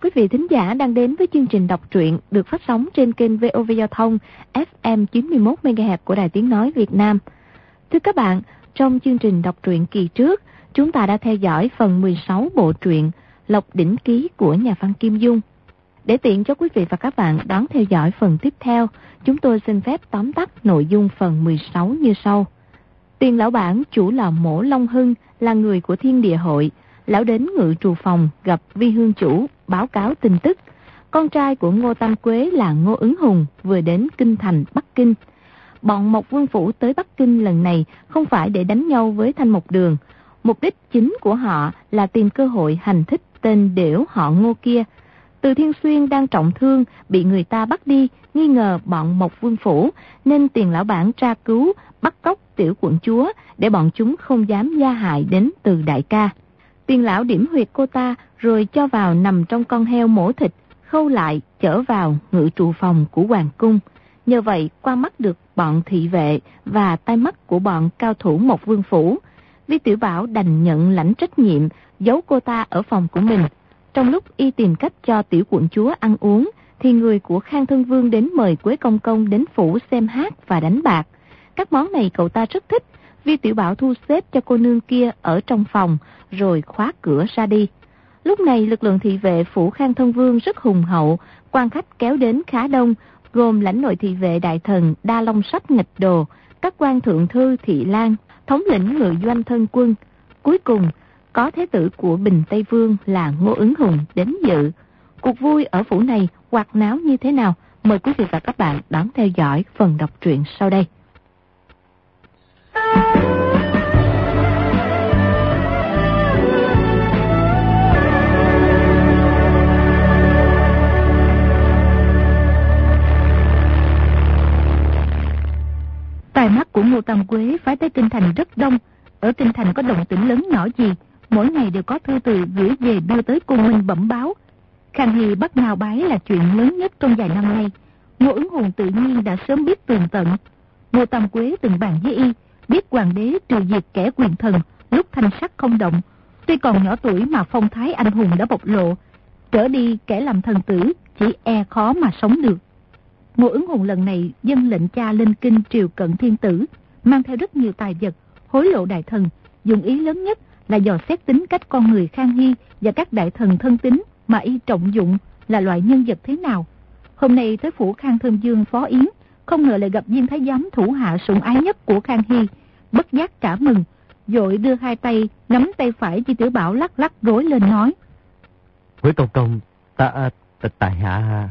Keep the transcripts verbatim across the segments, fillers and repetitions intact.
quý vị thính giả đang đến với chương trình đọc truyện được phát sóng trên kênh vê o vê Giao thông ép em chín mươi mốt mê ga héc của Đài Tiếng Nói Việt Nam. Thưa các bạn, trong chương trình đọc truyện kỳ trước, chúng ta đã theo dõi phần mười sáu bộ truyện Lộc Đỉnh Ký của nhà văn Kim Dung. Để tiện cho quý vị và các bạn đón theo dõi phần tiếp theo, chúng tôi xin phép tóm tắt nội dung phần mười sáu như sau. Tiền lão bản chủ lò mổ Long Hưng là người của Thiên Địa Hội. Lão đến ngự trù phòng gặp Vi Hương chủ, báo cáo tin tức. Con trai của Ngô Tam Quế là Ngô Ứng Hùng vừa đến kinh thành Bắc Kinh. Bọn Mộc Vương Phủ tới Bắc Kinh lần này không phải để đánh nhau với Thanh Mộc Đường. Mục đích chính của họ là tìm cơ hội hành thích tên đểu họ Ngô kia. Từ Thiên Xuyên đang trọng thương, bị người ta bắt đi, nghi ngờ bọn Mộc Vương Phủ, nên Tiền lão bản tra cứu, bắt cóc tiểu quận chúa để bọn chúng không dám gia hại đến Từ đại ca. Tiền lão điểm huyệt cô ta rồi cho vào nằm trong con heo mổ thịt, khâu lại chở vào ngự trụ phòng của hoàng cung. Nhờ vậy qua mắt được bọn thị vệ và tai mắt của bọn cao thủ Mộc Vương Phủ. Vi Tiểu Bảo đành nhận lãnh trách nhiệm, giấu cô ta ở phòng của mình. Trong lúc y tìm cách cho tiểu quận chúa ăn uống, thì người của Khang Thân Vương đến mời Quế Công Công đến phủ xem hát và đánh bạc. Các món này cậu ta rất thích. Vi Tiểu Bảo thu xếp cho cô nương kia ở trong phòng, rồi khóa cửa ra đi. Lúc này lực lượng thị vệ phủ Khang Thân Vương rất hùng hậu, quan khách kéo đến khá đông, gồm lãnh nội thị vệ đại thần Đa Long Sách Nghịch Đồ, các quan thượng thư Thị Lan, thống lĩnh ngự doanh thân quân. Cuối cùng, có thế tử của Bình Tây Vương là Ngô Ứng Hùng đến dự. Cuộc vui ở phủ này hoạt náo như thế nào? Mời quý vị và các bạn đón theo dõi phần đọc truyện sau đây. Tai mắt của Ngô Tam Quế phái tới kinh thành rất đông. Ở kinh thành có động tĩnh lớn nhỏ gì, mỗi ngày đều có thư từ gửi về đưa tới cung minh bẩm báo. Khang Hy bắt ngao bái là chuyện lớn nhất trong vài năm nay. Ngô Ứng Hùng tự nhiên đã sớm biết tường tận. Ngô Tam Quế từng bàn với y, biết hoàng đế trừ diệt kẻ quyền thần lúc thanh sắc không động. Tuy còn nhỏ tuổi mà phong thái anh hùng đã bộc lộ, trở đi kẻ làm thần tử chỉ e khó mà sống được. Ngô Ứng Hùng lần này dâng lệnh cha lên kinh triều cận thiên tử, mang theo rất nhiều tài vật, hối lộ đại thần, dùng ý lớn nhất là dò xét tính cách con người Khang Hy và các đại thần thân tín mà y trọng dụng là loại nhân vật thế nào. Hôm nay tới phủ Khang Thân Dương phó yến, không ngờ lại gặp viên thái giám thủ hạ sủng ái nhất của Khang Hy, bất giác cả mừng, vội đưa hai tay nắm tay phải Chi Tiểu Bảo lắc lắc rối lên nói: Quế Công Công, ta ta tại hạ.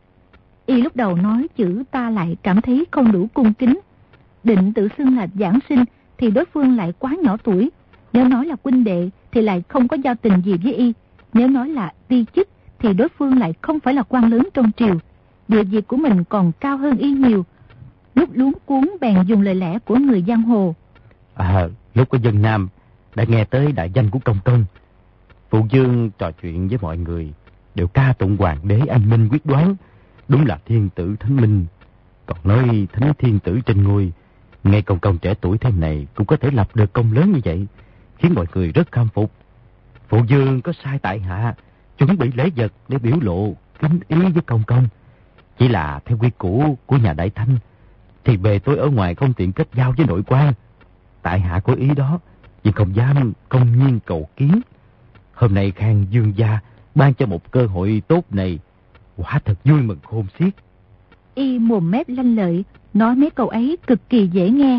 Y lúc đầu nói chữ ta lại cảm thấy không đủ cung kính. Định tự xưng là giảng sinh thì đối phương lại quá nhỏ tuổi. Nếu nói là huynh đệ thì lại không có giao tình gì với y. Nếu nói là ti chức thì đối phương lại không phải là quan lớn trong triều. Địa vị của mình còn cao hơn y nhiều. Lúc luống cuốn bèn dùng lời lẽ của người giang hồ. À, lúc ở dân Nam đã nghe tới đại danh của Công Công. Phụ Dương trò chuyện với mọi người đều ca tụng hoàng đế anh minh quyết đoán, đúng là thiên tử thánh minh. Còn nói thánh thiên tử trên ngôi, ngay Công Công trẻ tuổi thế này cũng có thể lập được công lớn như vậy, khiến mọi người rất khâm phục. Phụ Dương có sai tại hạ chuẩn bị lễ vật để biểu lộ kính ý với Công Công. Chỉ là theo quy củ của nhà Đại Thanh thì bề tôi ở ngoài không tiện kết giao với nội quan. Tại hạ có ý đó, nhưng không dám công nhiên cầu kiến. Hôm nay Khang Dương gia ban cho một cơ hội tốt này, quả thật vui mừng khôn xiết. Y mồm mép lanh lợi, nói mấy câu ấy cực kỳ dễ nghe.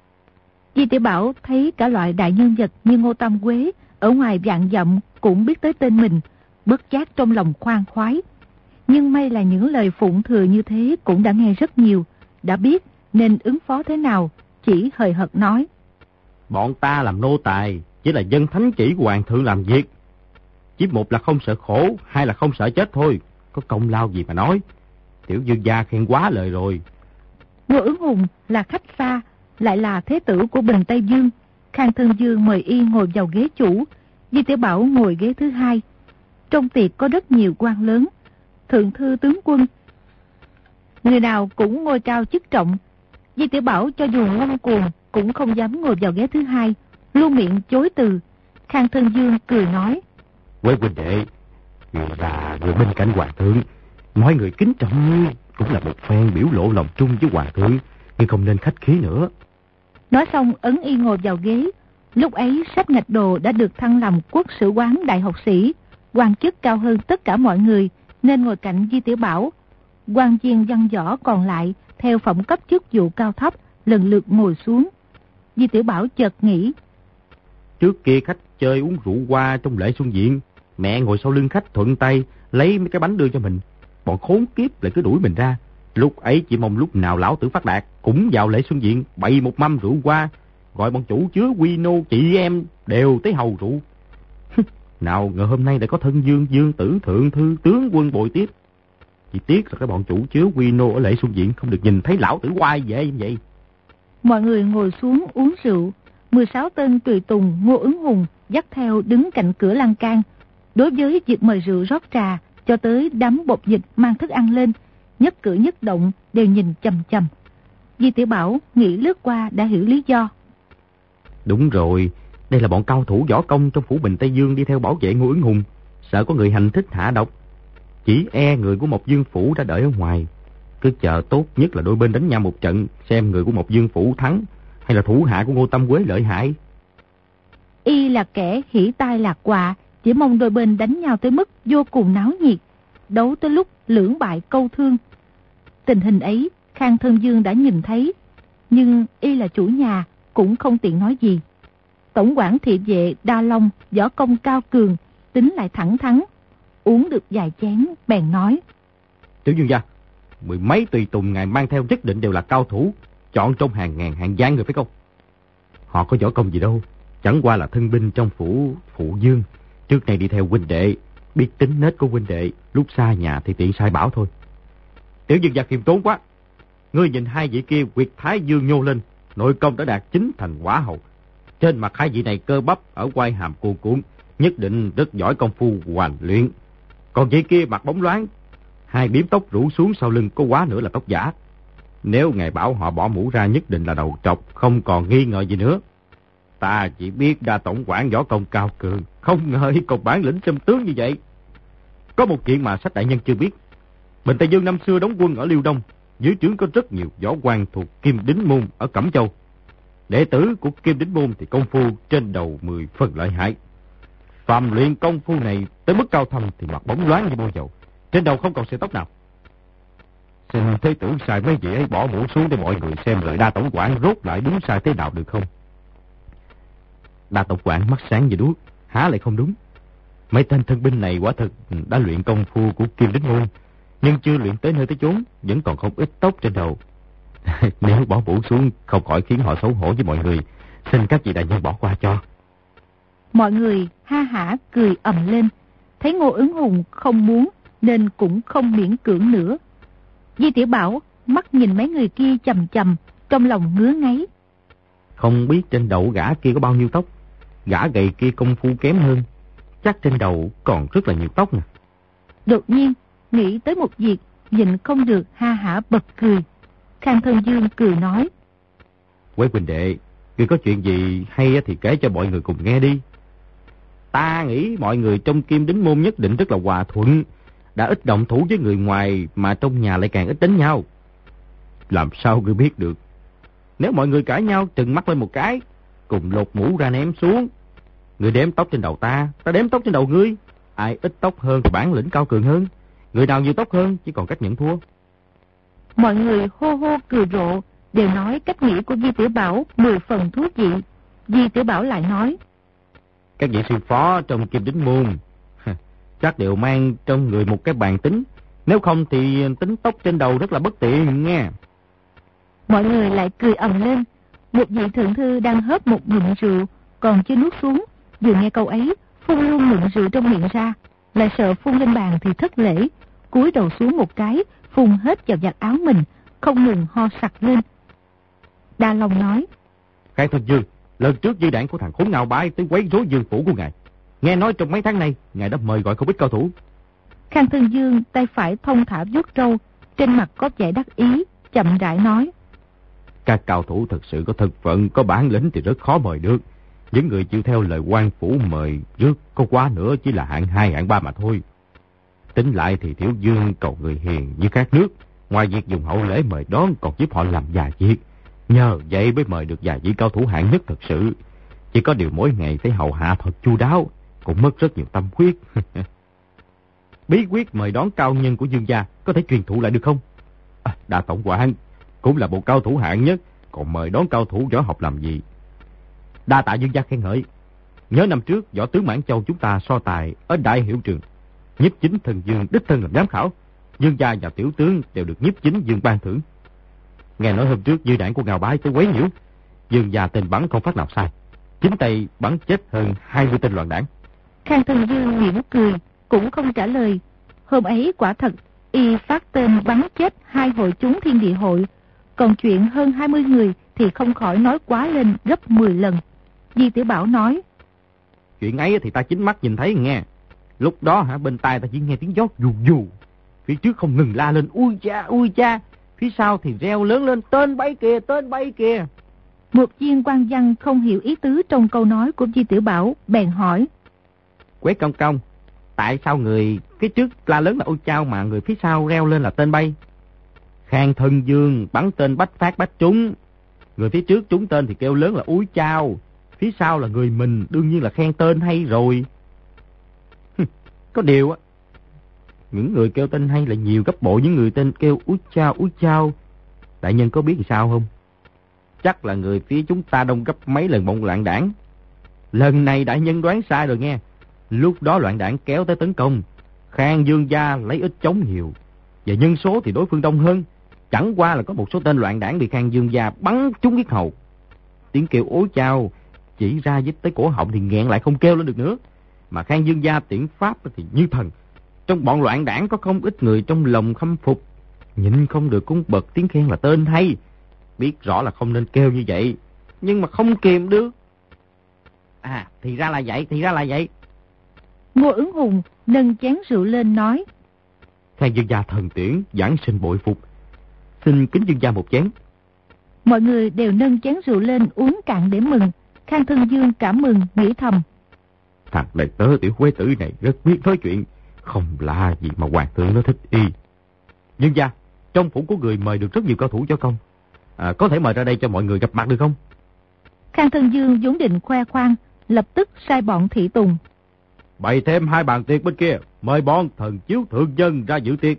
Di Tiểu Bảo thấy cả loại đại nhân vật như Ngô Tam Quế ở ngoài vạn dặm cũng biết tới tên mình, bất giác trong lòng khoan khoái. Nhưng may là những lời phụng thừa như thế cũng đã nghe rất nhiều, đã biết nên ứng phó thế nào, chỉ hời hợt nói: Bọn ta làm nô tài, chỉ là dân thánh chỉ của hoàng thượng làm việc. Chỉ một là không sợ khổ, hai là không sợ chết thôi. Có công lao gì mà nói. Tiểu Dương gia khen quá lời rồi. Ngô Ứng Hùng là khách xa, lại là thế tử của Bình Tây Dương. Khang Thân Dương mời y ngồi vào ghế chủ, Di Tiểu Bảo ngồi ghế thứ hai. Trong tiệc có rất nhiều quan lớn, thượng thư tướng quân, người nào cũng ngôi cao chức trọng. Di Tiểu Bảo cho dù ngông cuồng cũng không dám ngồi vào ghế thứ hai, luôn miệng chối từ. Khang Thân Dương cười nói: Quế huynh đệ, Người là người bên cạnh hoàng thượng, mọi người kính trọng cũng là một phen biểu lộ lòng trung với hoàng thượng, nhưng không nên khách khí nữa. Nói xong ấn y ngồi vào ghế. Lúc ấy Sách Ngạch Đồ đã được thăng làm quốc sử quán đại học sĩ, quan chức cao hơn tất cả mọi người, nên ngồi cạnh Di Tiểu Bảo. Quan viên văn võ còn lại theo phẩm cấp chức vụ cao thấp lần lượt ngồi xuống. Di Tiểu Bảo chợt nghĩ, trước kia khách chơi uống rượu qua trong lễ xuân diện, mẹ ngồi sau lưng khách thuận tay lấy mấy cái bánh đưa cho mình, bọn khốn kiếp lại cứ đuổi mình ra. Lúc ấy chỉ mong lúc nào lão tử phát đạt cũng vào lễ xuân diện bày một mâm rượu qua, gọi bọn chủ chứa quy nô chị em đều tới hầu rượu. Nào ngờ hôm nay đã có thân dương dương tử thượng thư tướng quân bồi tiếp. Chỉ tiếc là cái bọn chủ chứa quy nô ở lễ xuân diện không được nhìn thấy lão tử quay về như vậy. Mọi người ngồi xuống uống rượu. mười sáu tên tùy tùng Ngô Ứng Hùng dắt theo đứng cạnh cửa lan can. Đối với việc mời rượu rót trà cho tới đám bột dịch mang thức ăn lên, nhất cử nhất động đều nhìn chằm chằm. Di Tiểu Bảo nghĩ lướt qua đã hiểu lý do. Đúng rồi, đây là bọn cao thủ võ công trong phủ Bình Tây Dương đi theo bảo vệ Ngô Ứng Hùng, sợ có người hành thích hạ độc. Chỉ e người của Mộc Dương phủ đã đợi ở ngoài, cứ chờ tốt nhất là đôi bên đánh nhau một trận, xem người của Mộc Dương phủ thắng hay là thủ hạ của Ngô Tâm Quế lợi hại. Y là kẻ hỉ tai lạc quạ, chỉ mong đôi bên đánh nhau tới mức vô cùng náo nhiệt, đấu tới lúc lưỡng bại câu thương. Tình hình ấy Khang Thân Dương đã nhìn thấy, nhưng y là chủ nhà cũng không tiện nói gì. Tổng quản thị vệ Đa Long võ công cao cường, tính lại thẳng thắn, uống được vài chén bèn nói: Tiểu Dương gia, mười mấy tùy tùng ngài mang theo nhất định đều là cao thủ, chọn trong hàng ngàn hàng gian người phải không? Họ có võ công gì đâu, chẳng qua là thân binh trong phủ phụ Dương, trước này đi theo huynh đệ, biết tính nết của huynh đệ, lúc xa nhà thì tiện sai bảo thôi. Tiểu Dương gia khiêm tốn quá, ngươi nhìn hai vị kia quyệt thái dương nhô lên, nội công đã đạt chính thành quả hậu. Trên mặt hai vị này cơ bắp ở quai hàm cuồn cuộn, nhất định rất giỏi công phu hoàn luyện. Còn vị kia mặt bóng loáng, hai biếm tóc rủ xuống sau lưng có quá nữa là tóc giả. Nếu ngài bảo họ bỏ mũ ra nhất định là đầu trọc, không còn nghi ngờ gì nữa. Ta chỉ biết Đa tổng quản võ công cao cường, không ngờ còn bản lĩnh xem tướng như vậy. Có một chuyện mà Sách đại nhân chưa biết. Bình Tây Dương năm xưa đóng quân ở Liêu Đông, dưới trướng có rất nhiều võ quan thuộc Kim Đính Môn ở Cẩm Châu. Đệ tử của Kim Đính Môn thì công phu trên đầu mười phần lợi hại. Phàm luyện công phu này tới mức cao thâm thì mặt bóng loáng như bôi dầu, trên đầu không còn sợi tóc nào. Xin thế tử sai mấy vị ấy bỏ mũ xuống để mọi người xem lời Đa tổng quản rốt lại đúng sai thế nào được không? Đa tổng quản mắt sáng như đuốc, há lại không đúng. Mấy tên thân binh này quả thực đã luyện công phu của Kim Đính Môn, nhưng chưa luyện tới nơi tới chốn, vẫn còn không ít tóc trên đầu. Nếu bỏ mũ xuống không khỏi khiến họ xấu hổ với mọi người, xin các vị đại nhân bỏ qua cho. Mọi người ha hả cười ầm lên, thấy Ngô Ứng Hùng không muốn nên cũng không miễn cưỡng nữa. Di Tiểu Bảo mắt nhìn mấy người kia chầm chầm, trong lòng ngứa ngáy. Không biết trên đầu gã kia có bao nhiêu tóc, gã gầy kia công phu kém hơn, chắc trên đầu còn rất là nhiều tóc nè. Đột nhiên nghĩ tới một việc, nhịn không được ha hả bật cười. Khang Thân Dương cười nói: Quế huynh đệ, ngươi có chuyện gì hay thì kể cho mọi người cùng nghe đi. Ta nghĩ mọi người trong Kim Đính Môn nhất định rất là hòa thuận, đã ít động thủ với người ngoài mà trong nhà lại càng ít đánh nhau. Làm sao ngươi biết được? Nếu mọi người cãi nhau trừng mắt lên một cái, cùng lột mũ ra ném xuống. Ngươi đếm tóc trên đầu ta, ta đếm tóc trên đầu ngươi. Ai ít tóc hơn thì bản lĩnh cao cường hơn, người nào nhiều tóc hơn chỉ còn cách nhận thua. Mọi người hô hô cười rộ, đều nói cách nghĩ của Di Tiểu Bảo mười phần thú vị. Di Tiểu Bảo lại nói: Các vị sư phó trong Kim Đính Môn chắc đều mang trong người một cái bàn tính, nếu không thì tính tóc trên đầu rất là bất tiện nghe. Mọi người lại cười ầm lên. Một vị thượng thư đang hớp một ngụm rượu còn chưa nuốt xuống, vừa nghe câu ấy phun luôn ngụm rượu trong miệng ra, lại sợ phun lên bàn thì thất lễ, cúi đầu xuống một cái phun hết vào vạt áo mình, không ngừng ho sặc lên. Đa Long nói: Khang Thân Dương, lần trước di đảng của thằng khốn nào bái tới quấy rối dương phủ của ngài, nghe nói trong mấy tháng nay ngài đã mời gọi không ít cao thủ. Khang Thân Dương tay phải thông thả vuốt râu, trên mặt có vẻ đắc ý, chậm rãi nói: Các cao thủ thật sự có thân phận, có bản lĩnh thì rất khó mời được. Những người chịu theo lời quan phủ mời rước có quá nữa chỉ là hạng hai hạng ba mà thôi. Tính lại thì Tiểu Dương cầu người hiền như các nước, ngoài việc dùng hậu lễ mời đón còn giúp họ làm vài việc. Nhờ vậy mới mời được vài vị cao thủ hạng nhất thật sự. Chỉ có điều mỗi ngày phải hầu hạ thật chu đáo, cũng mất rất nhiều tâm huyết. Bí quyết mời đón cao nhân của Dương gia có thể truyền thụ lại được không? À, Đại tổng quản cũng là một cao thủ hạng nhất, còn mời đón cao thủ võ học làm gì? Đa tạ Dương gia khen ngợi. Nhớ năm trước võ tướng Mãn Châu chúng ta so tài ở Đại Hiểu Trường, Nhiếp Chính Thần Dương đích thân làm giám khảo, Dương gia và tiểu tướng đều được Nhiếp Chính Dương ban thưởng. Nghe nói hôm trước dư đảng của Ngào Bái tới quấy nhiễu, Dương gia tên bắn không phát nào sai, chính tay bắn chết hơn hai mươi tên loạn đảng. Khang Thần Dương mỉm cười, cũng không trả lời. Hôm ấy quả thật y phát tên bắn chết hai hội chúng Thiên Địa hội, còn chuyện hơn hai mươi người thì không khỏi nói quá lên gấp mười lần. Di Tiểu Bảo nói: Chuyện ấy thì ta chính mắt nhìn thấy nghe. Lúc đó hả, bên tai ta chỉ nghe tiếng gió dù dù, phía trước không ngừng la lên ui cha ui cha, phía sau thì reo lớn lên tên bay kìa tên bay kìa. Một viên quan văn không hiểu ý tứ trong câu nói của Di Tiểu Bảo, bèn hỏi: Quế Công Công, tại sao người phía trước la lớn là ôi chao mà người phía sau reo lên là tên bay? Khang Thân Dương bắn tên bách phát bách trúng, người phía trước trúng tên thì kêu lớn là úi chao, phía sau là người mình đương nhiên là khen tên hay rồi. Có điều á, những người kêu tên hay là nhiều gấp bội những người tên kêu úi chao úi chao. Đại nhân có biết thì sao không? Chắc là người phía chúng ta đông gấp mấy lần bọn loạn đảng. Lần này đại nhân đoán sai rồi nghe. Lúc đó loạn đảng kéo tới tấn công, Khang Dương gia lấy ít chống nhiều, và nhân số thì đối phương đông hơn. Chẳng qua là có một số tên loạn đảng bị Khang Dương gia bắn trúng yết hầu. Tiếng kêu ối chao chỉ ra dít tới cổ họng thì nghẹn lại không kêu lên được nữa. Mà Khang Dương gia tiễn pháp thì như thần. Trong bọn loạn đảng có không ít người trong lòng khâm phục, nhịn không được cũng bật tiếng khen là tên hay. Biết rõ là không nên kêu như vậy, nhưng mà không kìm được. À, thì ra là vậy, thì ra là vậy. Ngô Ứng Hùng nâng chén rượu lên nói: Khang Dương gia thần tiễn, giảng sinh bội phục. Xin kính Dương gia một chén. Mọi người đều nâng chén rượu lên uống cạn để mừng. Khang Thân Dương cảm mừng, nghĩ thầm: Thằng đệ tớ tiểu Quế tử này rất biết nói chuyện, không lạ gì mà hoàng thượng nó thích y. Dương gia, trong phủ của người mời được rất nhiều cao thủ cho công, à, có thể mời ra đây cho mọi người gặp mặt được không? Khang Thân Dương vốn định khoe khoang, lập tức sai bọn thị tùng: Bày thêm hai bàn tiệc bên kia, mời bọn thần chiếu thượng dân ra dự tiệc.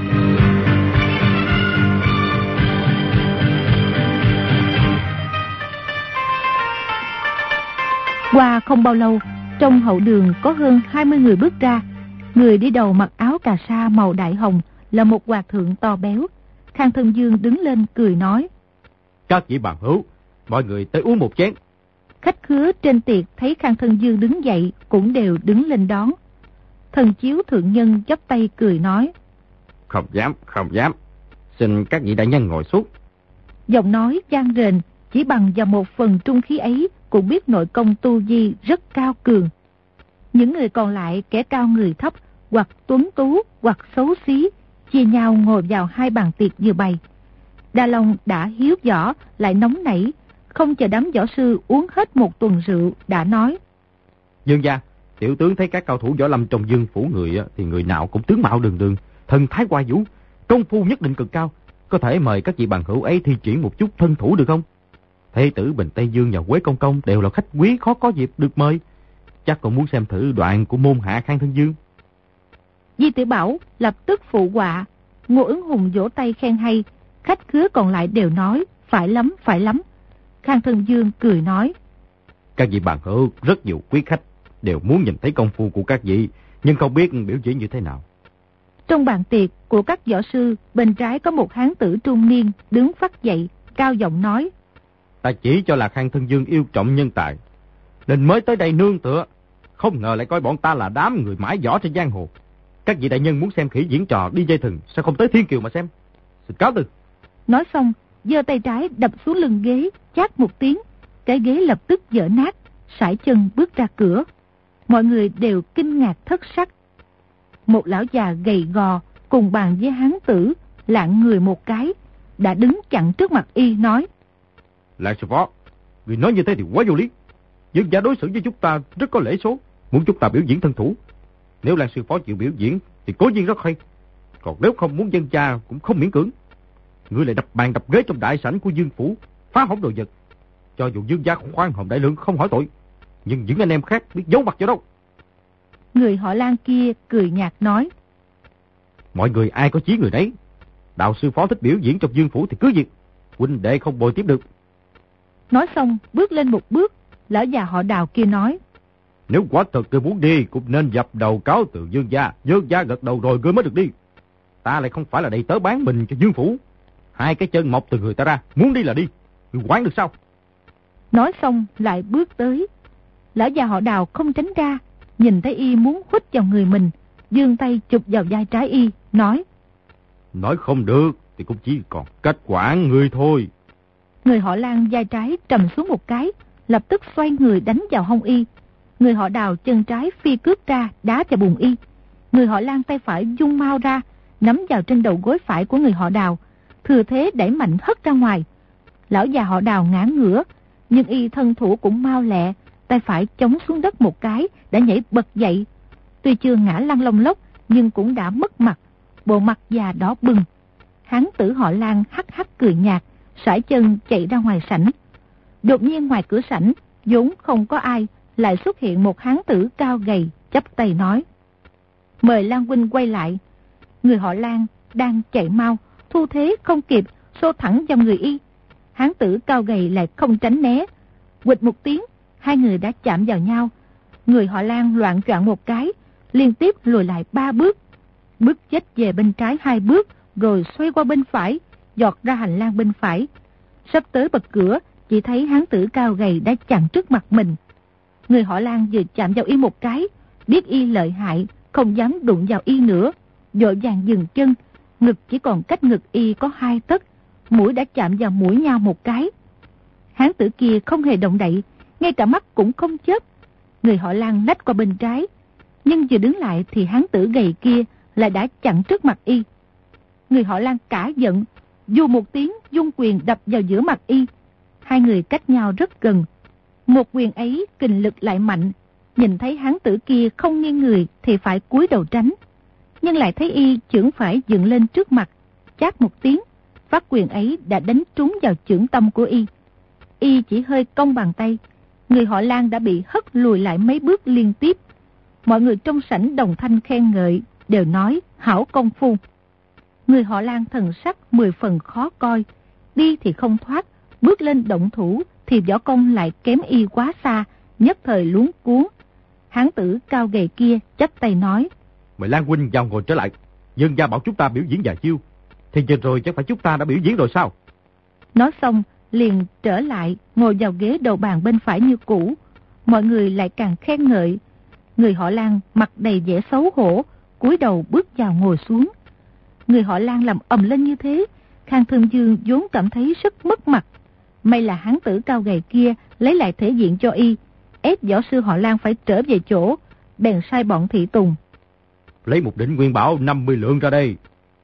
Qua không bao lâu, trong hậu đường có hơn hai mươi người bước ra. Người đi đầu mặc áo cà sa màu đại hồng là một hòa thượng to béo. Khang Thân Dương đứng lên cười nói: Các vị bằng hữu, mọi người tới uống một chén. Khách khứa trên tiệc thấy Khang Thân Dương đứng dậy cũng đều đứng lên đón. Thần chiếu thượng nhân chắp tay cười nói: Không dám, không dám. Xin các vị đại nhân ngồi xuống. Giọng nói vang rền, chỉ bằng vào một phần trung khí ấy cũng biết nội công tu vi rất cao cường. Những người còn lại kẻ cao người thấp, hoặc tuấn tú, hoặc xấu xí, chia nhau ngồi vào hai bàn tiệc vừa bày. Đa Long đã hiếu võ, lại nóng nảy, không chờ đám võ sư uống hết một tuần rượu, đã nói: Dương gia, tiểu tướng thấy các cao thủ võ lâm trong Dương phủ người thì người nào cũng tướng mạo đường đường, thần thái hoa vũ, công phu nhất định cực cao. Có thể mời các vị bằng hữu ấy thi triển một chút thân thủ được không? Thế tử Bình Tây Dương và Quế Công Công đều là khách quý khó có dịp được mời. Chắc còn muốn xem thử đoạn của môn hạ Khang Thân Dương. Di Tiểu Bảo lập tức phụ họa. Ngô Ứng Hùng vỗ tay khen hay. Khách khứa còn lại đều nói phải lắm, phải lắm. Khang Thân Dương cười nói: Các vị bằng hữu rất nhiều quý khách đều muốn nhìn thấy công phu của các vị, nhưng không biết biểu diễn như thế nào. Trong bàn tiệc của các võ sư, bên trái có một hán tử trung niên đứng phắt dậy, cao giọng nói: Ta chỉ cho là Khang Thân Dương yêu trọng nhân tài, nên mới tới đây nương tựa. Không ngờ lại coi bọn ta là đám người mãi võ trên giang hồ. Các vị đại nhân muốn xem khỉ diễn trò đi dây thừng, sao không tới Thiên Kiều mà xem? Xin cáo từ. Nói xong, giơ tay trái đập xuống lưng ghế, chát một tiếng, cái ghế lập tức vỡ nát, sải chân bước ra cửa. Mọi người đều kinh ngạc thất sắc. Một lão già gầy gò cùng bàn với hán tử, lạng người một cái, đã đứng chặn trước mặt y nói: Lại sư phó, người nói như thế thì quá vô lý. Dương gia đối xử với chúng ta rất có lễ số, muốn chúng ta biểu diễn thân thủ. Nếu Lan sư phó chịu biểu diễn thì cố nhiên rất hay. Còn nếu không muốn dân cha cũng không miễn cưỡng. Ngươi lại đập bàn đập ghế trong đại sảnh của Dương phủ, phá hỏng đồ vật. Cho dù Dương gia khoan hồng đại lượng không hỏi tội, nhưng những anh em khác biết giấu mặt cho đâu. Người họ Lan kia cười nhạt nói. Mọi người ai có chí người đấy. Đạo sư phó thích biểu diễn trong Dương phủ thì cứ việc. Huynh đệ không bồi tiếp được. Nói xong bước lên một bước, lão già họ Đào kia nói. Nếu quả thật ngươi muốn đi cũng nên dập đầu cáo từ Dương gia. Dương gia gật đầu rồi ngươi mới được đi. Ta lại không phải là đầy tớ bán mình cho Dương phủ. Hai cái chân mọc từ người ta ra, muốn đi là đi. Ngươi quán được sao? Nói xong lại bước tới. Lão già họ Đào không tránh ra, nhìn thấy y muốn hút vào người mình, giương tay chụp vào vai trái y, nói. Nói không được thì cũng chỉ còn cách quản ngươi thôi. Người họ Lan vai trái trầm xuống một cái, lập tức xoay người đánh vào hông y. Người họ Đào chân trái phi cước ra, đá vào bụng y. Người họ Lan tay phải dung mau ra, nắm vào trên đầu gối phải của người họ Đào, thừa thế đẩy mạnh hất ra ngoài. Lão già họ Đào ngã ngửa, nhưng y thân thủ cũng mau lẹ, tay phải chống xuống đất một cái, đã nhảy bật dậy. Tuy chưa ngã lăn lông lốc, nhưng cũng đã mất mặt, bộ mặt già đỏ bừng. Hán tử họ Lan hắc hắc cười nhạt, sải chân chạy ra ngoài sảnh. Đột nhiên ngoài cửa sảnh, vốn không có ai, lại xuất hiện một hán tử cao gầy, chắp tay nói. Mời Lan huynh quay lại. Người họ Lan đang chạy mau, thu thế không kịp, xô thẳng vào người y. Hán tử cao gầy lại không tránh né. Quịch một tiếng, hai người đã chạm vào nhau. Người họ Lan loạn choạng một cái, liên tiếp lùi lại ba bước. Bước chết về bên trái hai bước, rồi xoay qua bên phải, giọt ra hành lang bên phải. Sắp tới bật cửa, chỉ thấy hán tử cao gầy đã chặn trước mặt mình. Người họ Lan vừa chạm vào y một cái, biết y lợi hại, không dám đụng vào y nữa, vội vàng dừng chân. Ngực chỉ còn cách ngực y có hai tấc, mũi đã chạm vào mũi nhau một cái. Hán tử kia không hề động đậy, ngay cả mắt cũng không chớp. Người họ Lan lách qua bên trái, nhưng vừa đứng lại thì hán tử gầy kia lại đã chặn trước mặt y. Người họ Lan cả giận, dù một tiếng dung quyền đập vào giữa mặt y. Hai người cách nhau rất gần. Một quyền ấy kình lực lại mạnh, nhìn thấy hán tử kia không nghiêng người thì phải cúi đầu tránh. Nhưng lại thấy y chưởng phải dựng lên trước mặt, chát một tiếng, phát quyền ấy đã đánh trúng vào chưởng tâm của y. Y chỉ hơi cong bàn tay, người họ Lan đã bị hất lùi lại mấy bước liên tiếp. Mọi người trong sảnh đồng thanh khen ngợi, đều nói hảo công phu. Người họ Lan thần sắc mười phần khó coi, đi thì không thoát, bước lên động thủ thì võ công lại kém y quá xa, nhất thời luống cuống. Hán tử cao gầy kia chắp tay nói. Mời Lan huynh vào ngồi trở lại. Dương gia bảo chúng ta biểu diễn vài chiêu, thì giờ rồi chắc phải chúng ta đã biểu diễn rồi sao? Nói xong liền trở lại ngồi vào ghế đầu bàn bên phải như cũ. Mọi người lại càng khen ngợi. Người họ Lan mặt đầy vẻ xấu hổ, cúi đầu bước vào ngồi xuống. Người họ Lan làm ầm lên như thế, Khang Thương Dương vốn cảm thấy rất mất mặt. May là hán tử cao gầy kia lấy lại thể diện cho y, ép võ sư họ Lan phải trở về chỗ, bèn sai bọn thị tùng. Lấy một đỉnh nguyên bảo năm mươi lượng ra đây.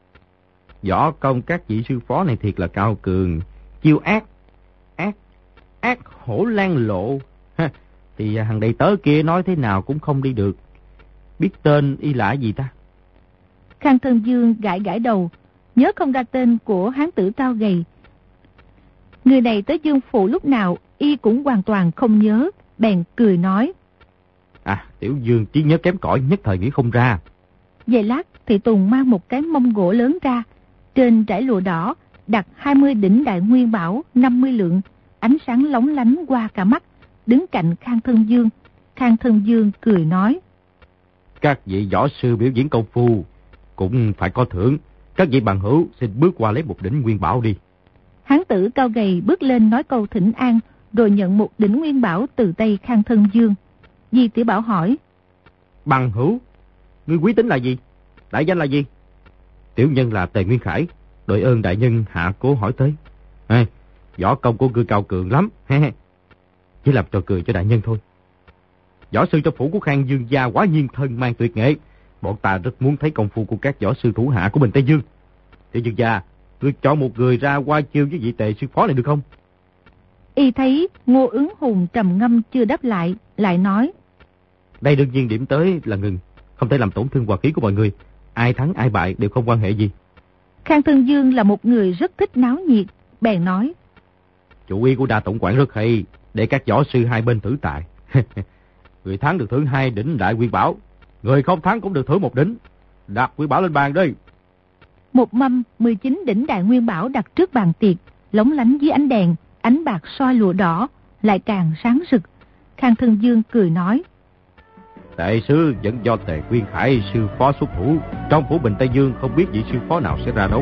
Võ công các vị sư phó này thiệt là cao cường, chiêu ác, ác, ác hổ lan lộ. Ha, thì thằng đầy tớ kia nói thế nào cũng không đi được. Biết tên y là gì ta? Khang Thân Dương gãi gãi đầu, nhớ không ra tên của hán tử cao gầy. Người này tới Dương phủ lúc nào y cũng hoàn toàn không nhớ, bèn cười nói. À, Tiểu Dương trí nhớ kém cỏi, nhất thời nghĩ không ra. Về lát thì Tùng mang một cái mông gỗ lớn ra, trên trải lụa đỏ đặt hai mươi đỉnh đại nguyên bảo năm mươi lượng, ánh sáng lóng lánh qua cả mắt, đứng cạnh Khang Thân Dương. Khang Thân Dương cười nói. Các vị võ sư biểu diễn công phu cũng phải có thưởng. Các vị bằng hữu xin bước qua lấy một đỉnh nguyên bảo đi. Hán tử cao gầy bước lên nói câu thỉnh an, rồi nhận một đỉnh nguyên bảo từ tay Khang Thân Dương. Di Tiểu Bảo hỏi. Bằng hữu, ngươi quý tính là gì? Đại danh là gì? Tiểu nhân là Tề Nguyên Khải, đội ơn đại nhân hạ cố hỏi tới. À, võ công của ngươi cao cường lắm, chỉ làm trò cười cho đại nhân thôi. Võ sư trong phủ của Khang Dương gia quá nhiên thân mang tuyệt nghệ, bọn ta rất muốn thấy công phu của các võ sư thủ hạ của Bình Tây Dương. Tiểu Dương gia, ngươi chọn một người ra qua chiêu với vị Tề sư phó này được không? Y thấy Ngô Ứng Hùng trầm ngâm chưa đáp lại, lại nói. Đây đương nhiên điểm tới là ngừng. không thể làm tổn thương hòa khí của mọi người. Ai thắng ai bại đều không quan hệ gì. Khang Thân Dương là một người rất thích náo nhiệt, bèn nói: Chủ ý của Đa tổng quản rất hay, để các võ sư hai bên thử tài. Người thắng được thưởng hai đỉnh đại nguyên bảo, người không thắng cũng được thưởng một đỉnh. Đặt nguyên bảo lên bàn đi. Một mâm mười chín đỉnh đại nguyên bảo đặt trước bàn tiệc, lóng lánh dưới ánh đèn, ánh bạc soi lụa đỏ lại càng sáng rực. Khang Thân Dương cười nói: Đại sứ vẫn do Tề Quyên Khải sư phó xuất thủ. Trong phủ Bình Tây Dương không biết vị sư phó nào sẽ ra đâu.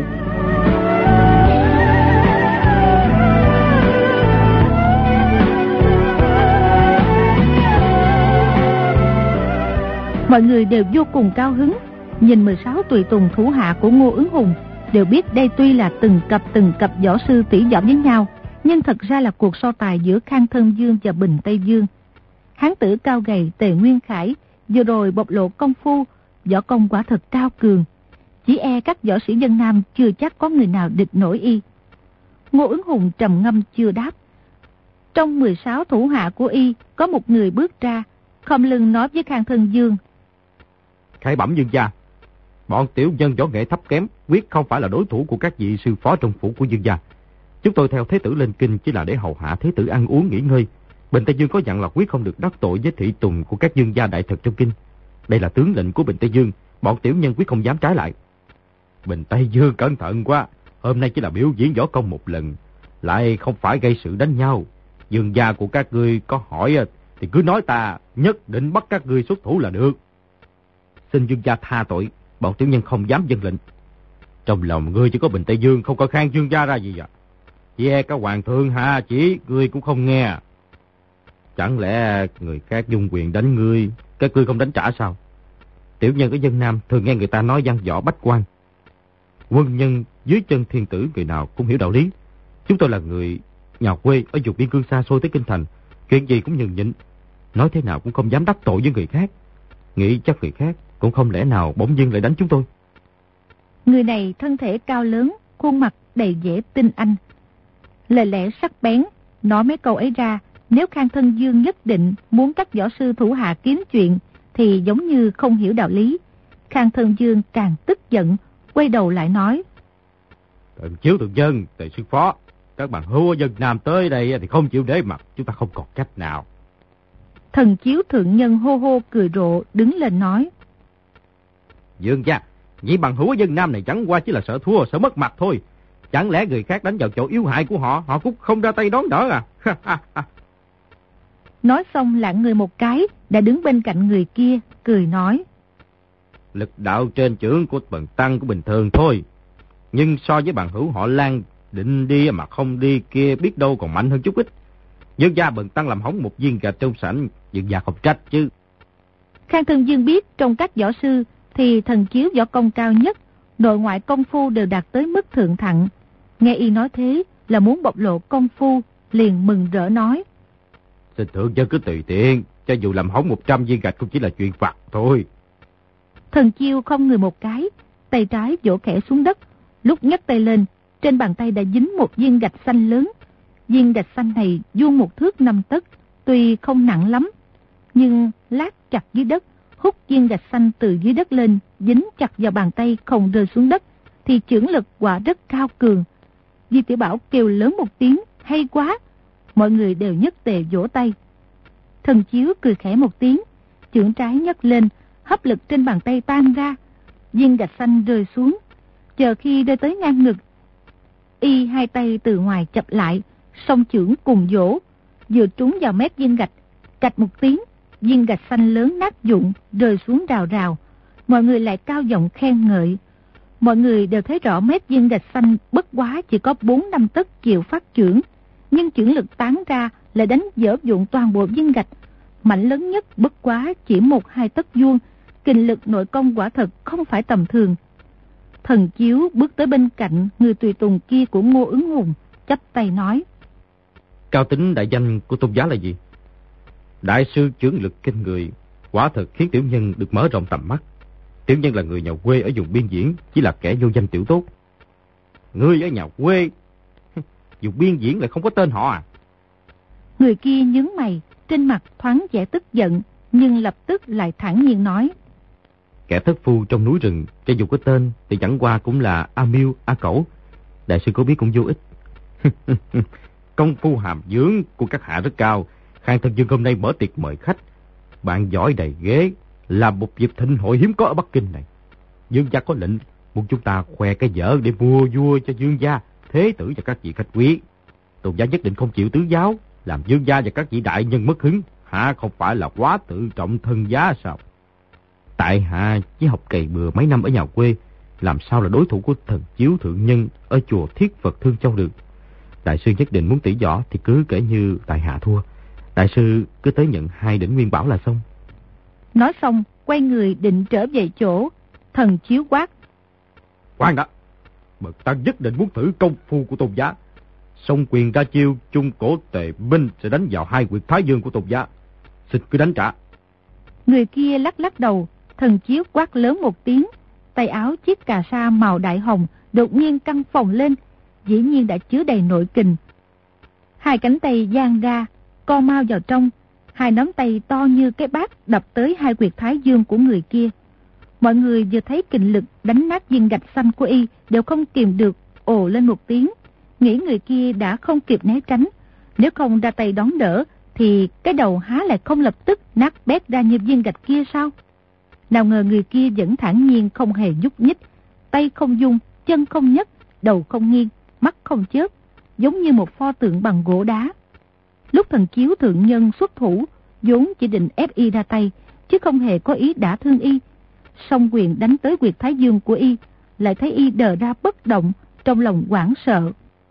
Mọi người đều vô cùng cao hứng. Nhìn mười sáu tùy tùng thủ hạ của Ngô Ứng Hùng, đều biết đây tuy là từng cặp từng cặp võ sư tỷ võ với nhau, nhưng thật ra là cuộc so tài giữa Khang Thân Dương và Bình Tây Dương. Hán tử cao gầy Tề Nguyên Khải vừa rồi bộc lộ công phu, võ công quả thật cao cường, chỉ e các võ sĩ dân Nam chưa chắc có người nào địch nổi y. Ngô Ứng Hùng trầm ngâm chưa đáp. Trong mười sáu thủ hạ của y có một người bước ra, khom lưng nói với Khang Thân Dương: Khải bẩm Dương gia, bọn tiểu nhân võ nghệ thấp kém, quyết không phải là đối thủ của các vị sư phó trong phủ của Dương gia. Chúng tôi theo thế tử lên kinh chỉ là để hầu hạ thế tử ăn uống nghỉ ngơi. Bình Tây Dương có dặn là quyết không được đắc tội với thị tùng của các dương gia đại thực trong kinh. Đây là tướng lệnh của Bình Tây Dương, bọn tiểu nhân quyết không dám trái lại. Bình Tây Dương cẩn thận quá, hôm nay chỉ là biểu diễn võ công một lần, lại không phải gây sự đánh nhau. Dương gia của các ngươi có hỏi thì cứ nói, ta nhất định bắt các ngươi xuất thủ là được. Xin Dương gia tha tội, bọn tiểu nhân không dám vâng lệnh. Trong lòng ngươi chỉ có Bình Tây Dương, không có Khang Dương gia ra gì vậy? Ve các hoàng thượng hạ chỉ, ngươi cũng không nghe. Chẳng lẽ người khác dung quyền đánh ngươi, các ngươi không đánh trả sao? Tiểu nhân ở dân Nam thường nghe người ta nói văn võ bách quan. Quân nhân dưới chân thiên tử người nào cũng hiểu đạo lý. Chúng tôi là người nhà quê ở vùng biên cương xa xôi tới kinh thành, chuyện gì cũng nhường nhịn, nói thế nào cũng không dám đắc tội với người khác. Nghĩ chắc người khác cũng không lẽ nào bỗng dưng lại đánh chúng tôi. Người này thân thể cao lớn, khuôn mặt đầy vẻ tinh anh, lời lẽ sắc bén, nói mấy câu ấy ra, nếu Khang Thân Dương nhất định muốn các võ sư thủ hạ kiếm chuyện thì giống như không hiểu đạo lý. Khang Thân Dương càng tức giận, quay đầu lại nói: Thần chiếu thượng dân, Tề sư phó, các bạn hữu ở dân Nam tới đây thì không chịu để mặt, chúng ta không còn cách nào. Thần chiếu thượng nhân hô hô cười rộ, đứng lên nói: Dương gia, vậy bằng hữu ở dân Nam này chẳng qua chỉ là sợ thua, sợ mất mặt thôi. Chẳng lẽ người khác đánh vào chỗ yếu hại của họ, họ cũng không ra tay đón đỡ à? Nói xong lạng người một cái, đã đứng bên cạnh người kia, cười nói: Lực đạo trên chưởng của bần tăng cũng bình thường thôi, nhưng so với bằng hữu họ Lan định đi mà không đi kia biết đâu còn mạnh hơn chút ít. Dương gia bần tăng làm hỏng một viên gạch trong sảnh, Dương gia không trách chứ. Khang Thân Dương biết trong các võ sư thì thần chiếu võ công cao nhất, nội ngoại công phu đều đạt tới mức thượng thặng. Nghe y nói thế là muốn bộc lộ công phu, liền mừng rỡ nói: Xin thượng dân cứ tùy tiện, cho dù làm hỏng một trăm viên gạch cũng chỉ là chuyện vặt thôi. Thần chiêu không người một cái, tay trái vỗ khẽ xuống đất, lúc nhấc tay lên, trên bàn tay đã dính một viên gạch xanh lớn. Viên gạch xanh này vuông một thước năm tấc, tuy không nặng lắm, nhưng lát chặt dưới đất, hút viên gạch xanh từ dưới đất lên, dính chặt vào bàn tay không rơi xuống đất, thì chưởng lực quả rất cao cường. Di Tiểu Bảo kêu lớn một tiếng, hay quá! Mọi người đều nhất tề vỗ tay. Thần chiếu cười khẽ một tiếng, chưởng trái nhấc lên, hấp lực trên bàn tay tan ra, viên gạch xanh rơi xuống. Chờ khi rơi tới ngang ngực, y hai tay từ ngoài chập lại, song chưởng cùng vỗ, vừa trúng vào mép viên gạch, cạch một tiếng, viên gạch xanh lớn nát vụn rơi xuống rào rào. Mọi người lại cao giọng khen ngợi. Mọi người đều thấy rõ mép viên gạch xanh bất quá chỉ có bốn năm tấc chịu phát chưởng, nhưng chưởng lực tán ra lại đánh vỡ vụn toàn bộ viên gạch. Mảnh lớn nhất bất quá chỉ một hai tấc vuông, kình lực nội công quả thật không phải tầm thường. Thần chiếu bước tới bên cạnh người tùy tùng kia của Ngô Ứng Hùng, chắp tay nói: Cao tính đại danh của tôn giá là gì? Đại sư chưởng lực kinh người, quả thật khiến tiểu nhân được mở rộng tầm mắt. Tiểu nhân là người nhà quê ở vùng biên diễn, chỉ là kẻ vô danh tiểu tốt. Ngươi ở nhà quê, vùng biên diễn lại không có tên họ à? Người kia nhướng mày, trên mặt thoáng vẻ tức giận, nhưng lập tức lại thản nhiên nói: Kẻ thất phu trong núi rừng, cho dù có tên thì chẳng qua cũng là A Miêu, A Cẩu. Đại sư có biết cũng vô ích. Công phu hàm dưỡng của các hạ rất cao. Khang Thân Dương hôm nay mở tiệc mời khách. Bạn giỏi đầy ghế, là một dịp thịnh hội hiếm có ở Bắc Kinh này. Dương gia có lệnh muốn chúng ta khoe cái dở để mua vua cho Dương gia, thế tử và các vị khách quý. Tôn gia nhất định không chịu tứ giáo, làm Dương gia và các vị đại nhân mất hứng. Hạ không phải là quá tự trọng thân giá sao? Tại hạ chỉ học cày bừa mấy năm ở nhà quê, làm sao là đối thủ của Thần Chiếu thượng nhân ở chùa Thiết Phật Thương Châu được. Đại sư nhất định muốn tỉ võ thì cứ kể như tại hạ thua. Đại sư cứ tới nhận hai đỉnh nguyên bảo là xong. Nói xong, quay người định trở về chỗ. Thần Chiếu quát: Khoan đã, bậc ta nhất định muốn thử công phu của Tôn giá. Song quyền ra chiêu, Trung Cổ Tề Minh sẽ đánh vào hai huyệt thái dương của Tôn giá. Xin cứ đánh trả. Người kia lắc lắc đầu. Thần Chiếu quát lớn một tiếng, tay áo chiếc cà sa màu đại hồng đột nhiên căng phồng lên, dĩ nhiên đã chứa đầy nội kình. Hai cánh tay giang ra, co mau vào trong, hai nắm tay to như cái bát đập tới hai huyệt thái dương của người kia. Mọi người vừa thấy kình lực đánh nát viên gạch xanh của y đều không kìm được ồ lên một tiếng, nghĩ người kia đã không kịp né tránh, nếu không ra tay đón đỡ thì cái đầu há lại không lập tức nát bét ra như viên gạch kia sao? Nào ngờ người kia vẫn thản nhiên không hề nhúc nhích, tay không dung, chân không nhấc, đầu không nghiêng, mắt không chớp, giống như một pho tượng bằng gỗ đá. Lúc Thần Chiếu thượng nhân xuất thủ, vốn chỉ định ép y ra tay, chứ không hề có ý đả thương y. Song quyền đánh tới huyệt thái dương của y, lại thấy y đờ ra bất động, trong lòng hoảng sợ.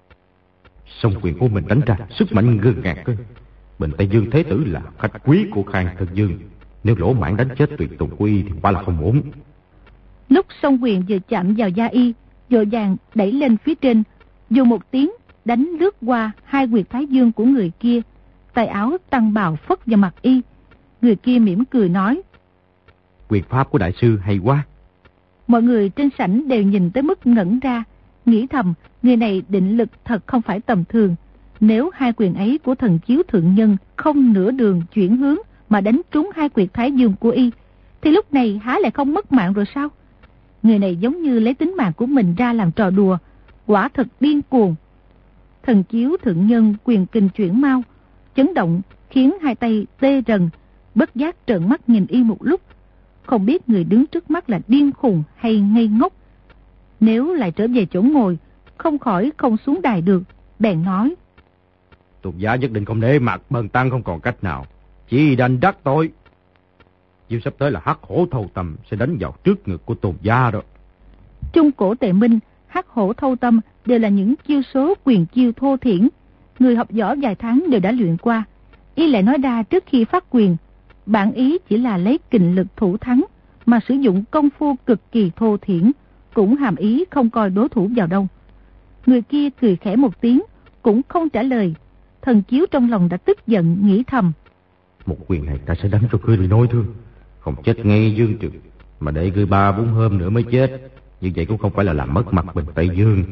Song quyền của mình đánh ra sức mạnh ngơ ngạt cơ. Bình Tây Dương Thế Tử là khách quý của Khang Thân Dương, nếu lỗ mãn đánh chết tùy tùng của y thì quả là không ổn. Lúc song quyền vừa chạm vào da y, vội vàng đẩy lên phía trên, dù một tiếng đánh lướt qua hai huyệt thái dương của người kia, tay áo tăng bào phất vào mặt y. Người kia mỉm cười nói: Quyền pháp của đại sư hay quá. Mọi người trên sảnh đều nhìn tới mức ngẩn ra, nghĩ thầm người này định lực thật không phải tầm thường. Nếu hai quyền ấy của Thần Chiếu thượng nhân không nửa đường chuyển hướng mà đánh trúng hai huyệt thái dương của y, thì lúc này há lại không mất mạng rồi sao? Người này giống như lấy tính mạng của mình ra làm trò đùa, quả thật điên cuồng. Thần Chiếu thượng nhân quyền kình chuyển mau, chấn động khiến hai tay tê rần, bất giác trợn mắt nhìn y một lúc, không biết người đứng trước mắt là điên khùng hay ngây ngốc. Nếu lại trở về chỗ ngồi, không khỏi không xuống đài được, bèn nói: Tôn giá nhất định không để mặt bần tăng không còn cách nào, chỉ đành đắc tội. Chiêu sắp tới là Hắc Hổ Thâu Tâm sẽ đánh vào trước ngực của Tôn gia đó. Trung Cổ Tề Minh, Hắc Hổ Thâu Tâm đều là những chiêu số quyền chiêu thô thiển, người học võ vài tháng đều đã luyện qua. Y lại nói ra trước khi phát quyền, bản ý chỉ là lấy kình lực thủ thắng, mà sử dụng công phu cực kỳ thô thiển, cũng hàm ý không coi đối thủ vào đâu. Người kia cười khẽ một tiếng, cũng không trả lời. Thần Chiếu trong lòng đã tức giận, nghĩ thầm: Một quyền này ta sẽ đánh cho ngươi bị nỗi thương, không chết ngay Dương Trực, mà để ngươi ba bốn hôm nữa mới chết. Như vậy cũng không phải là làm mất mặt Bình Tây Dương.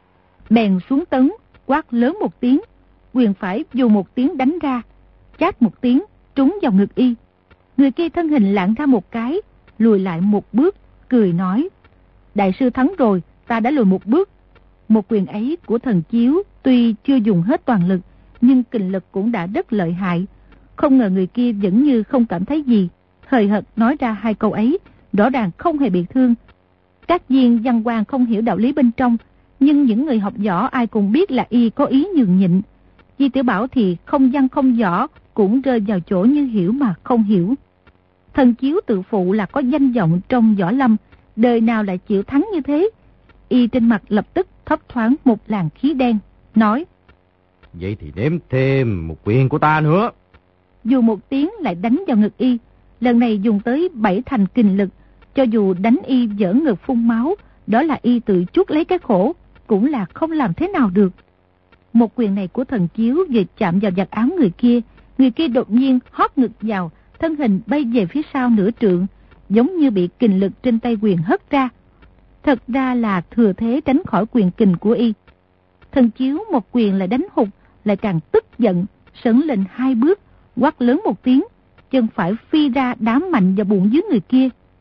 Bèn xuống tấn, quát lớn một tiếng, quyền phải dù một tiếng đánh ra, chát một tiếng trúng vào ngực y. Người kia thân hình lạng ra một cái, lùi lại một bước, cười nói: Đại sư thắng rồi, ta đã lùi một bước. Một quyền ấy của Thần Chiếu tuy chưa dùng hết toàn lực, nhưng kình lực cũng đã rất lợi hại. Không ngờ người kia vẫn như không cảm thấy gì, hời hợt nói ra hai câu ấy, rõ ràng không hề bị thương. Các viên văn quan không hiểu đạo lý bên trong, nhưng những người học võ ai cũng biết là y có ý nhường nhịn. Di Tiểu Bảo thì không văn không võ, cũng rơi vào chỗ như hiểu mà không hiểu. Thần Chiếu tự phụ là có danh vọng trong võ lâm, đời nào lại chịu thắng như thế. Y trên mặt lập tức thấp thoáng một làn khí đen, nói: Vậy thì đếm thêm một quyền của ta nữa. Dù một tiếng lại đánh vào ngực y, lần này dùng tới bảy thành kình lực, cho dù đánh y vỡ ngực phun máu, đó là y tự chuốc lấy cái khổ, cũng là không làm thế nào được. Một quyền này của Thần Chiếu vừa chạm vào vạt áo người kia, người kia đột nhiên hót ngực vào, thân hình bay về phía sau nửa trượng, giống như bị kình lực trên tay quyền hất ra. Thật ra là thừa thế tránh khỏi quyền kình của y. Thần Chiếu một quyền lại đánh hụt, lại càng tức giận, sấn lên hai bước, quát lớn một tiếng, chân phải phi ra đám mạnh vào bụng dưới người kia.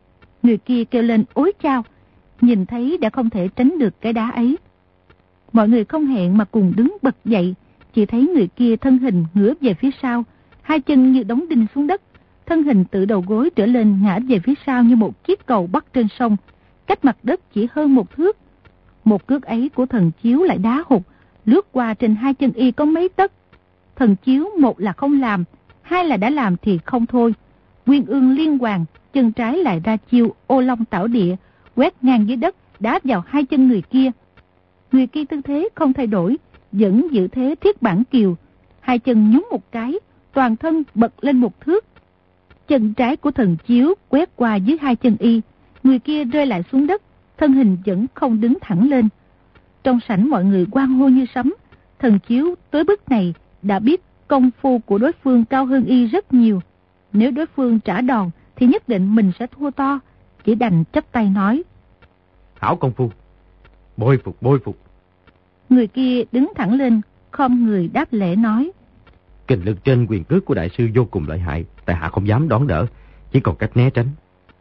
Người kia kêu lên ối chao, nhìn thấy đã không thể tránh được cái đá ấy. Mọi người không hẹn mà cùng đứng bật dậy, chỉ thấy người kia thân hình ngửa về phía sau, hai chân như đóng đinh xuống đất, thân hình từ đầu gối trở lên ngã về phía sau như một chiếc cầu bắc trên sông, cách mặt đất chỉ hơn một thước. Một cước ấy của Thần Chiếu lại đá hụt, lướt qua trên hai chân y có mấy tấc. Thần Chiếu một là không làm, hai là đã làm thì không thôi. Nguyên ương liên hoàn, chân trái lại ra chiêu ô long tảo địa, quét ngang dưới đất, đá vào hai chân người kia. Người kia tư thế không thay đổi, vẫn giữ thế thiết bản kiều, hai chân nhún một cái, toàn thân bật lên một thước. Chân trái của Thần Chiếu quét qua dưới hai chân y, người kia rơi lại xuống đất, thân hình vẫn không đứng thẳng lên. Trong sảnh mọi người hoan hô như sấm. Thần Chiếu tới bước này đã biết công phu của đối phương cao hơn y rất nhiều. Nếu đối phương trả đòn thì nhất định mình sẽ thua to, chỉ đành chắp tay nói: Hảo công phu, bội phục bội phục. Người kia đứng thẳng lên, khom người đáp lễ nói: Kình lực trên quyền cước của đại sư vô cùng lợi hại, tại hạ không dám đón đỡ, chỉ còn cách né tránh.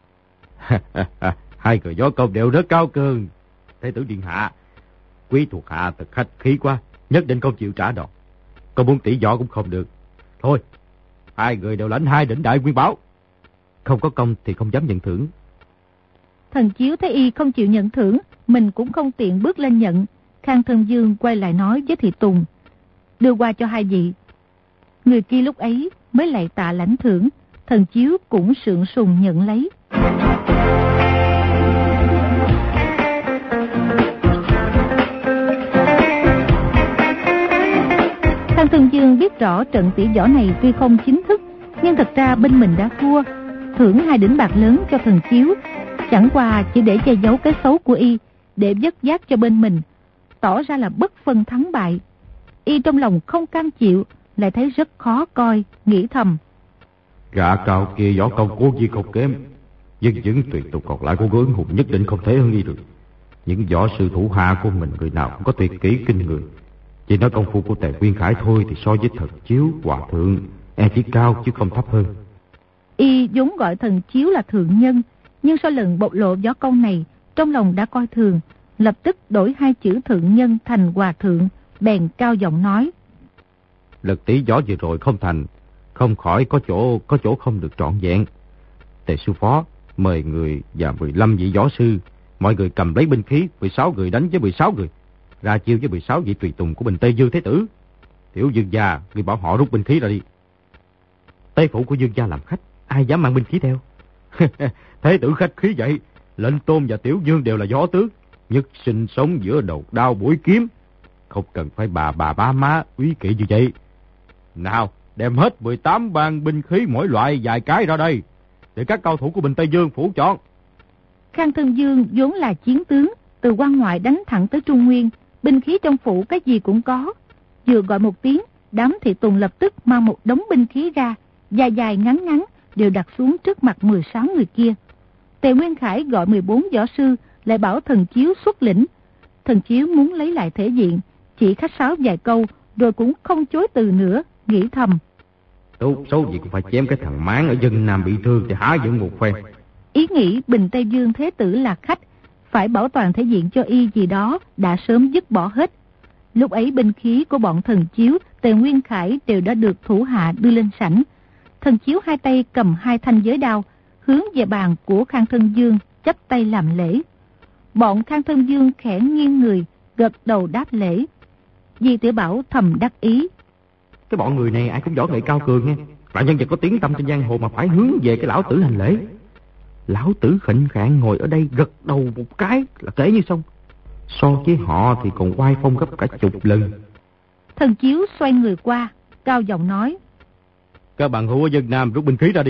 Hai người võ công đều rất cao cường. Thế tử điện hạ, quý thuộc hạ thật khách khí quá, nhất định không chịu trả đòn. Còn muốn tỉ võ cũng không được. Thôi, hai người đều lãnh hai đỉnh đại nguyên báo. Không có công thì không dám nhận thưởng. Thần Chiếu thấy y không chịu nhận thưởng, mình cũng không tiện bước lên nhận. Khang Thân Dương quay lại nói với Thị Tùng: Đưa qua cho hai vị. Người kia lúc ấy mới lạy tạ lãnh thưởng. Thần Chiếu cũng sượng sùng nhận lấy. Khang Thân Dương biết rõ trận tỷ võ này tuy không chính thức, nhưng thật ra bên mình đã thua. Thưởng hai đỉnh bạc lớn cho Thần Chiếu, chẳng qua chỉ để che giấu cái xấu của y, để vất vát cho bên mình, tỏ ra là bất phân thắng bại. Y trong lòng không cam chịu, lại thấy rất khó coi, nghĩ thầm: Gã cao kia võ công cố nhiên không kém, nhưng những tuyệt tục còn lại của Ngô Ứng Hùng nhất định không thể hơn y được. Những võ sư thủ hạ của mình người nào cũng có tuyệt kỹ kinh người. Chỉ nói công phu của Tề Nguyên Khải thôi thì so với Thần Chiếu, Hòa Thượng e chỉ cao chứ không thấp hơn. Y vốn gọi Thần Chiếu là thượng nhân, nhưng sau lần bộc lộ võ công này, trong lòng đã coi thường, lập tức đổi hai chữ thượng nhân thành Hòa Thượng, bèn cao giọng nói: Lần tỷ võ vừa rồi không thành, không khỏi có chỗ có chỗ không được trọn vẹn. Tề sư phó mời người và mười lăm vị võ sư, mọi người cầm lấy binh khí, mười sáu người đánh với mười sáu người, ra chiêu với mười sáu vị tùy tùng của Bình Tây Dương Thế Tử. Tiểu Dương gia, người bảo họ rút binh khí ra đi. Tây phủ của Dương gia làm khách, ai dám mang binh khí theo? Thế tử khách khí vậy, Lệnh Tôn và Tiểu Dương đều là võ tướng, nhất sinh sống giữa đầu đao mũi kiếm, không cần phải bà bà ba má úy kỵ như vậy. Nào, đem hết mười tám ban binh khí mỗi loại vài cái ra đây, để các cao thủ của Bình Tây Dương phủ chọn. Khang Thân Dương vốn là chiến tướng, từ quan ngoại đánh thẳng tới Trung Nguyên, binh khí trong phủ cái gì cũng có. Vừa gọi một tiếng, đám thị tùng lập tức mang một đống binh khí ra, dài dài ngắn ngắn, đều đặt xuống trước mặt mười sáu người kia. Tề Nguyên Khải gọi mười bốn võ sư, lại bảo Thần Chiếu xuất lĩnh. Thần Chiếu muốn lấy lại thể diện, chỉ khách sáo vài câu, rồi cũng không chối từ nữa, nghĩ thầm: Tốt xấu gì cũng phải chém cái thằng Mán ở dân Nam bị thương để há dựng một phen. Ý nghĩ Bình Tây Dương Thế Tử là khách, phải bảo toàn thể diện cho y gì đó, đã sớm dứt bỏ hết. Lúc ấy binh khí của bọn Thần Chiếu, Tề Nguyên Khải đều đã được thủ hạ đưa lên sảnh. Thần Chiếu hai tay cầm hai thanh giới đao, hướng về bàn của Khang Thân Dương, chắp tay làm lễ. Bọn Khang Thân Dương khẽ nghiêng người, gật đầu đáp lễ. Di Tiểu Bảo thầm đắc ý: Cái bọn người này ai cũng võ nghệ cao cường nghe, là nhân vật có tiếng tăm trên giang hồ mà phải hướng về cái lão tử hành lễ. Lão tử khệnh khạng ngồi ở đây gật đầu một cái là kể như xong, so với họ thì còn oai phong gấp cả chục lần. Thần Chiếu xoay người qua, cao giọng nói: Các bạn hữu ở dân Nam rút binh khí ra đi.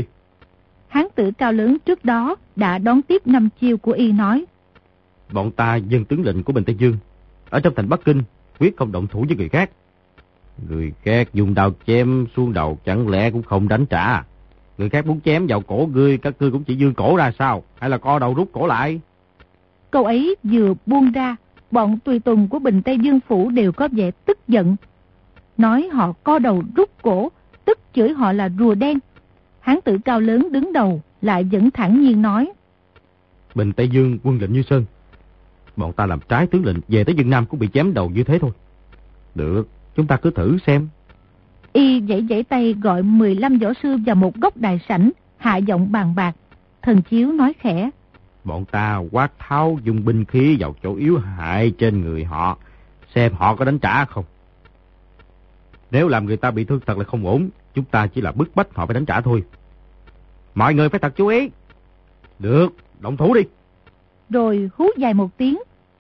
Hán tử cao lớn trước đó đã đón tiếp năm chiêu của y nói: Bọn ta dân tướng lệnh của Bình Tây Dương, ở trong thành Bắc Kinh quyết không động thủ với người khác. Người khác dùng đao chém xuống đầu chẳng lẽ cũng không đánh trả? Người khác muốn chém vào cổ ngươi, các ngươi cũng chỉ dương cổ ra sao? Hay là co đầu rút cổ lại? Câu ấy vừa buông ra, bọn tùy tùng của Bình Tây Dương Phủ đều có vẻ tức giận. Nói họ co đầu rút cổ, tức chửi họ là rùa đen. Hán tử cao lớn đứng đầu lại vẫn thản nhiên nói: Bình Tây Dương quân lệnh như sơn. Bọn ta làm trái tướng lệnh, về tới Dương Nam cũng bị chém đầu như thế thôi. Được, chúng ta cứ thử xem. Y giãy giãy tay gọi mười lăm võ sư vào một góc đại sảnh, hạ giọng bàn bạc. Thần Chiếu nói khẽ. Bọn ta quát tháo dùng binh khí vào chỗ yếu hại trên người họ, xem họ có đánh trả không. Nếu làm người ta bị thương thật là không ổn, chúng ta chỉ là bức bách họ phải đánh trả thôi. Mọi người phải thật chú ý. Được, động thủ đi. Rồi hú dài một tiếng.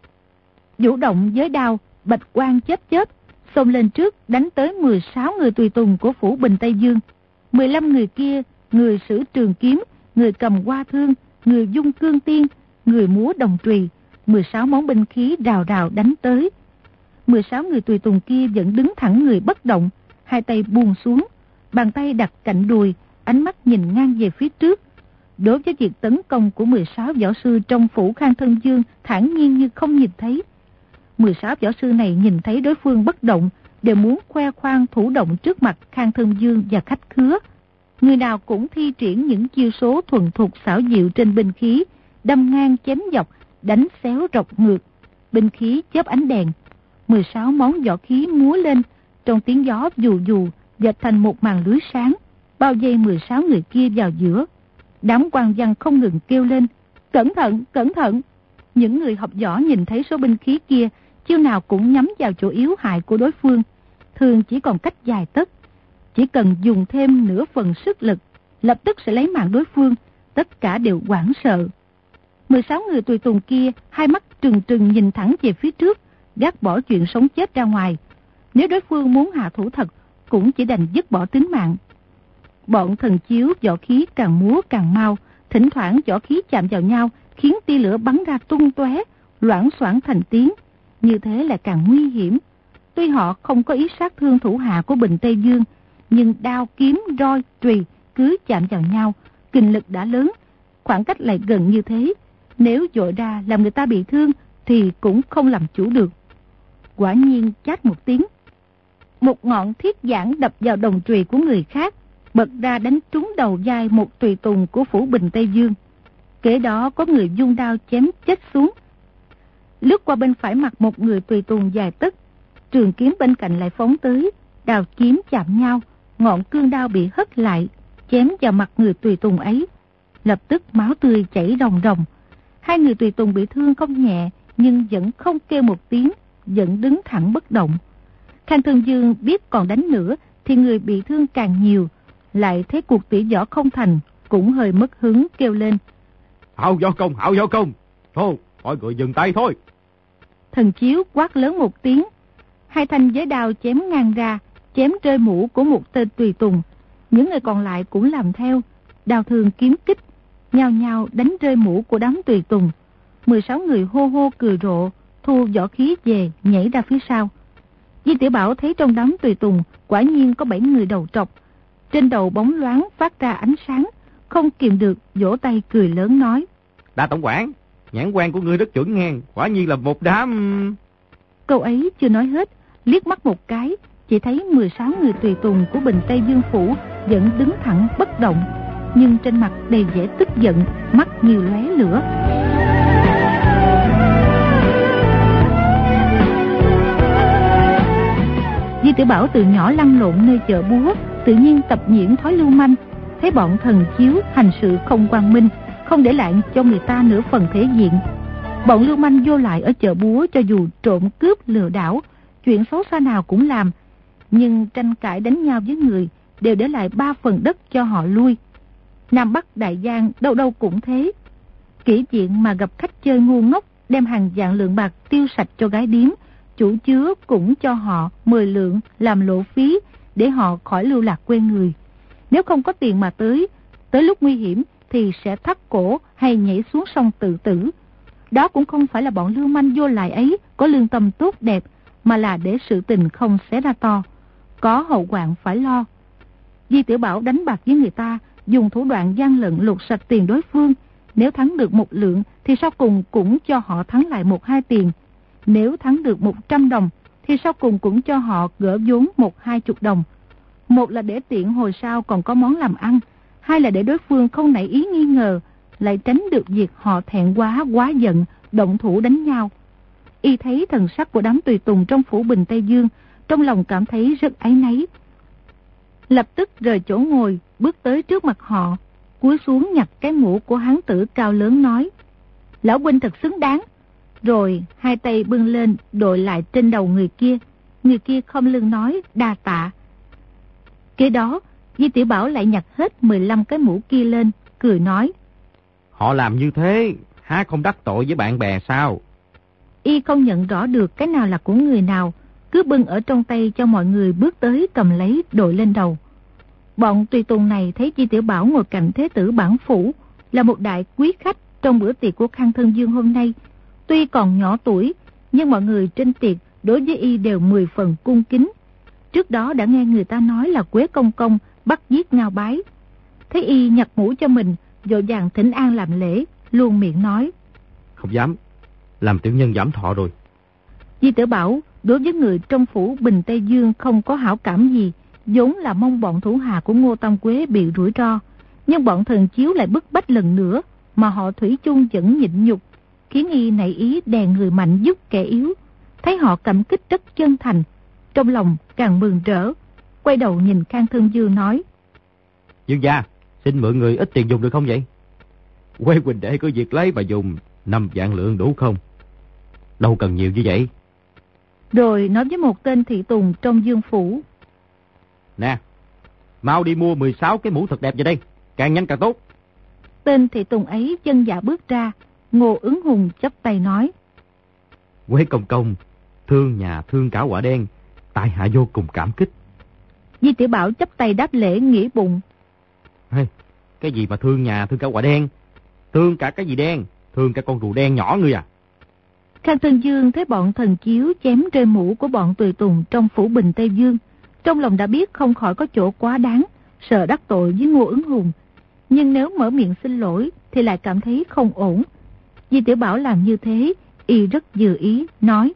Vũ động với đao, bạch quang chớp chớp, xông lên trước đánh tới mười sáu người tùy tùng của phủ Bình Tây Dương. mười lăm người kia, người sử trường kiếm, người cầm hoa thương, người dung cương tiên, người múa đồng trùy, mười sáu món binh khí rào rào đánh tới. mười sáu người tùy tùng kia vẫn đứng thẳng người bất động, hai tay buông xuống, bàn tay đặt cạnh đùi, ánh mắt nhìn ngang về phía trước. Đối với việc tấn công của mười sáu võ sư trong phủ Khang Thân Dương thản nhiên như không nhìn thấy. mười sáu võ sư này nhìn thấy đối phương bất động, đều muốn khoe khoang thủ động trước mặt Khang Thân Dương và khách khứa. Người nào cũng thi triển những chiêu số thuần thục xảo diệu trên binh khí, đâm ngang chém dọc, đánh xéo rọc ngược, binh khí chớp ánh đèn. mười sáu món võ khí múa lên, trong tiếng gió dù dù dệt thành một màn lưới sáng, bao vây mười sáu người kia vào giữa. Đám quan văn không ngừng kêu lên, cẩn thận, cẩn thận. Những người học võ nhìn thấy số binh khí kia, chiêu nào cũng nhắm vào chỗ yếu hại của đối phương, thường chỉ còn cách dài tấc. Chỉ cần dùng thêm nửa phần sức lực, lập tức sẽ lấy mạng đối phương, tất cả đều hoảng sợ. mười sáu người tùy tùng kia, hai mắt trừng trừng nhìn thẳng về phía trước, gác bỏ chuyện sống chết ra ngoài. Nếu đối phương muốn hạ thủ thật, cũng chỉ đành dứt bỏ tính mạng. Bọn Thần Chiếu võ khí càng múa càng mau, thỉnh thoảng võ khí chạm vào nhau, khiến tia lửa bắn ra tung tóe, loảng xoảng thành tiếng. Như thế là càng nguy hiểm. Tuy họ không có ý sát thương thủ hạ của Bình Tây Dương, nhưng đao kiếm roi trùy cứ chạm vào nhau, kình lực đã lớn, khoảng cách lại gần như thế, nếu dội ra làm người ta bị thương thì cũng không làm chủ được. Quả nhiên chát một tiếng, một ngọn thiết giản đập vào đồng trùy của người khác, bật ra đánh trúng đầu vai một tùy tùng của phủ Bình Tây Dương. Kế đó có người dung đao chém chết xuống. Lướt qua bên phải mặt một người tùy tùng dài tấc, trường kiếm bên cạnh lại phóng tới, đao kiếm chạm nhau, ngọn cương đao bị hất lại, chém vào mặt người tùy tùng ấy. Lập tức máu tươi chảy ròng ròng. Hai người tùy tùng bị thương không nhẹ, nhưng vẫn không kêu một tiếng, vẫn đứng thẳng bất động. Khang Thân Dương biết còn đánh nữa thì người bị thương càng nhiều, lại thấy cuộc tỉ võ không thành, cũng hơi mất hứng kêu lên. Hảo võ công, hảo võ công. Thôi, mọi người dừng tay thôi. Thần Chiếu quát lớn một tiếng, hai thanh giới đao chém ngang ra, chém rơi mũ của một tên tùy tùng. Những người còn lại cũng làm theo, đao thương kiếm kích, nhao nhao đánh rơi mũ của đám tùy tùng. mười sáu người hô hô cười rộ, thu võ khí về, nhảy ra phía sau. Di Tiểu Bảo thấy trong đám tùy tùng quả nhiên có bảy người đầu trọc, trên đầu bóng loáng phát ra ánh sáng, không kìm được vỗ tay cười lớn nói: Đa tổng quản, nhãn quan của ngươi rất chuẩn ngang, quả nhiên là một đám. Câu ấy chưa nói hết, liếc mắt một cái, chỉ thấy mười sáu người tùy tùng của Bình Tây Dương phủ vẫn đứng thẳng bất động, nhưng trên mặt đầy vẻ tức giận, mắt như lóe lửa. Di Tiểu Bảo từ nhỏ lăn lộn nơi chợ búa, tự nhiên tập nhiễn thói lưu manh, thấy bọn Thần Chiếu hành sự không quang minh, không để lại cho người ta nửa phần thể diện. Bọn lưu manh vô lại ở chợ búa cho dù trộm cướp lừa đảo, chuyện xấu xa nào cũng làm, nhưng tranh cãi đánh nhau với người đều để lại ba phần đất cho họ lui. Nam Bắc Đại Giang đâu đâu cũng thế. Kỹ chuyện mà gặp khách chơi ngu ngốc, đem hàng vạn lượng bạc tiêu sạch cho gái điếm, chủ chứa cũng cho họ mười lượng làm lộ phí để họ khỏi lưu lạc quên người. Nếu không có tiền mà tới, tới lúc nguy hiểm thì sẽ thắt cổ hay nhảy xuống sông tự tử. Đó cũng không phải là bọn lưu manh vô lại ấy có lương tâm tốt đẹp, mà là để sự tình không xé ra to, có hậu hoạn phải lo. Di Tiểu Bảo đánh bạc với người ta, dùng thủ đoạn gian lận lột sạch tiền đối phương. Nếu thắng được một lượng thì sau cùng cũng cho họ thắng lại một hai tiền. Nếu thắng được một trăm đồng thì sau cùng cũng cho họ gỡ vốn một hai chục đồng. Một là để tiện hồi sau còn có món làm ăn, hai là để đối phương không nảy ý nghi ngờ, lại tránh được việc họ thẹn quá quá giận, động thủ đánh nhau. Y thấy thần sắc của đám tùy tùng trong phủ Bình Tây Dương, trong lòng cảm thấy rất áy náy. Lập tức rời chỗ ngồi, bước tới trước mặt họ, cúi xuống nhặt cái mũ của hán tử cao lớn nói: Lão huynh thật xứng đáng. Rồi hai tay bưng lên đội lại trên đầu người kia. Người kia khom lưng nói đa tạ. Kế đó Di Tiểu Bảo lại nhặt hết mười lăm cái mũ kia lên, cười nói: Họ làm như thế, há không đắc tội với bạn bè sao? Y không nhận rõ được cái nào là của người nào, cứ bưng ở trong tay cho mọi người bước tới cầm lấy đội lên đầu. Bọn tùy tùng này thấy Di Tiểu Bảo ngồi cạnh thế tử bản phủ, là một đại quý khách trong bữa tiệc của Khang Thân Dương hôm nay. Tuy còn nhỏ tuổi, nhưng mọi người trên tiệc đối với Y đều mười phần cung kính. Trước đó đã nghe người ta nói là Quế Công Công bắt giết Ngao Bái. Thấy Y nhặt mũ cho mình, vội vàng thỉnh an làm lễ, luôn miệng nói: Không dám, làm tiểu nhân giảm thọ rồi. Di Tiểu Bảo đối với người trong phủ Bình Tây Dương không có hảo cảm gì, vốn là mong bọn thủ hạ của Ngô Tam Quế bị rủi ro. Nhưng bọn thần chiếu lại bức bách lần nữa, mà họ thủy chung vẫn nhịn nhục, khiến Y nảy ý đè người mạnh giúp kẻ yếu. Thấy họ cảm kích rất chân thành, trong lòng càng mừng rỡ, quay đầu nhìn Khang Thân Dương nói: Dương gia, xin mượn người ít tiền dùng được không vậy? Quê huynh đệ có việc lấy mà dùng, năm vạn lượng đủ không? Đâu cần nhiều như vậy. Rồi nói với một tên thị tùng trong Dương phủ: Nè, mau đi mua mười sáu cái mũ thật đẹp vào đây, càng nhanh càng tốt. Tên thị tùng ấy chân dạ bước ra. Ngô Ứng Hùng chắp tay nói: Quế Công Công, thương nhà thương cả quả đen, tại hạ vô cùng cảm kích. Di Tiểu Bảo chắp tay đáp lễ nghĩ bụng: Hey, cái gì mà thương nhà thương cả quả đen? Thương cả cái gì đen? Thương cả con rùa đen nhỏ ngươi à? Khang Thân Dương thấy bọn thần chiếu chém rơi mũ của bọn tùy tùng trong phủ Bình Tây Dương, trong lòng đã biết không khỏi có chỗ quá đáng, sợ đắc tội với Ngô Ứng Hùng. Nhưng nếu mở miệng xin lỗi thì lại cảm thấy không ổn. Di Tiểu Bảo làm như thế, Y rất vừa ý, nói: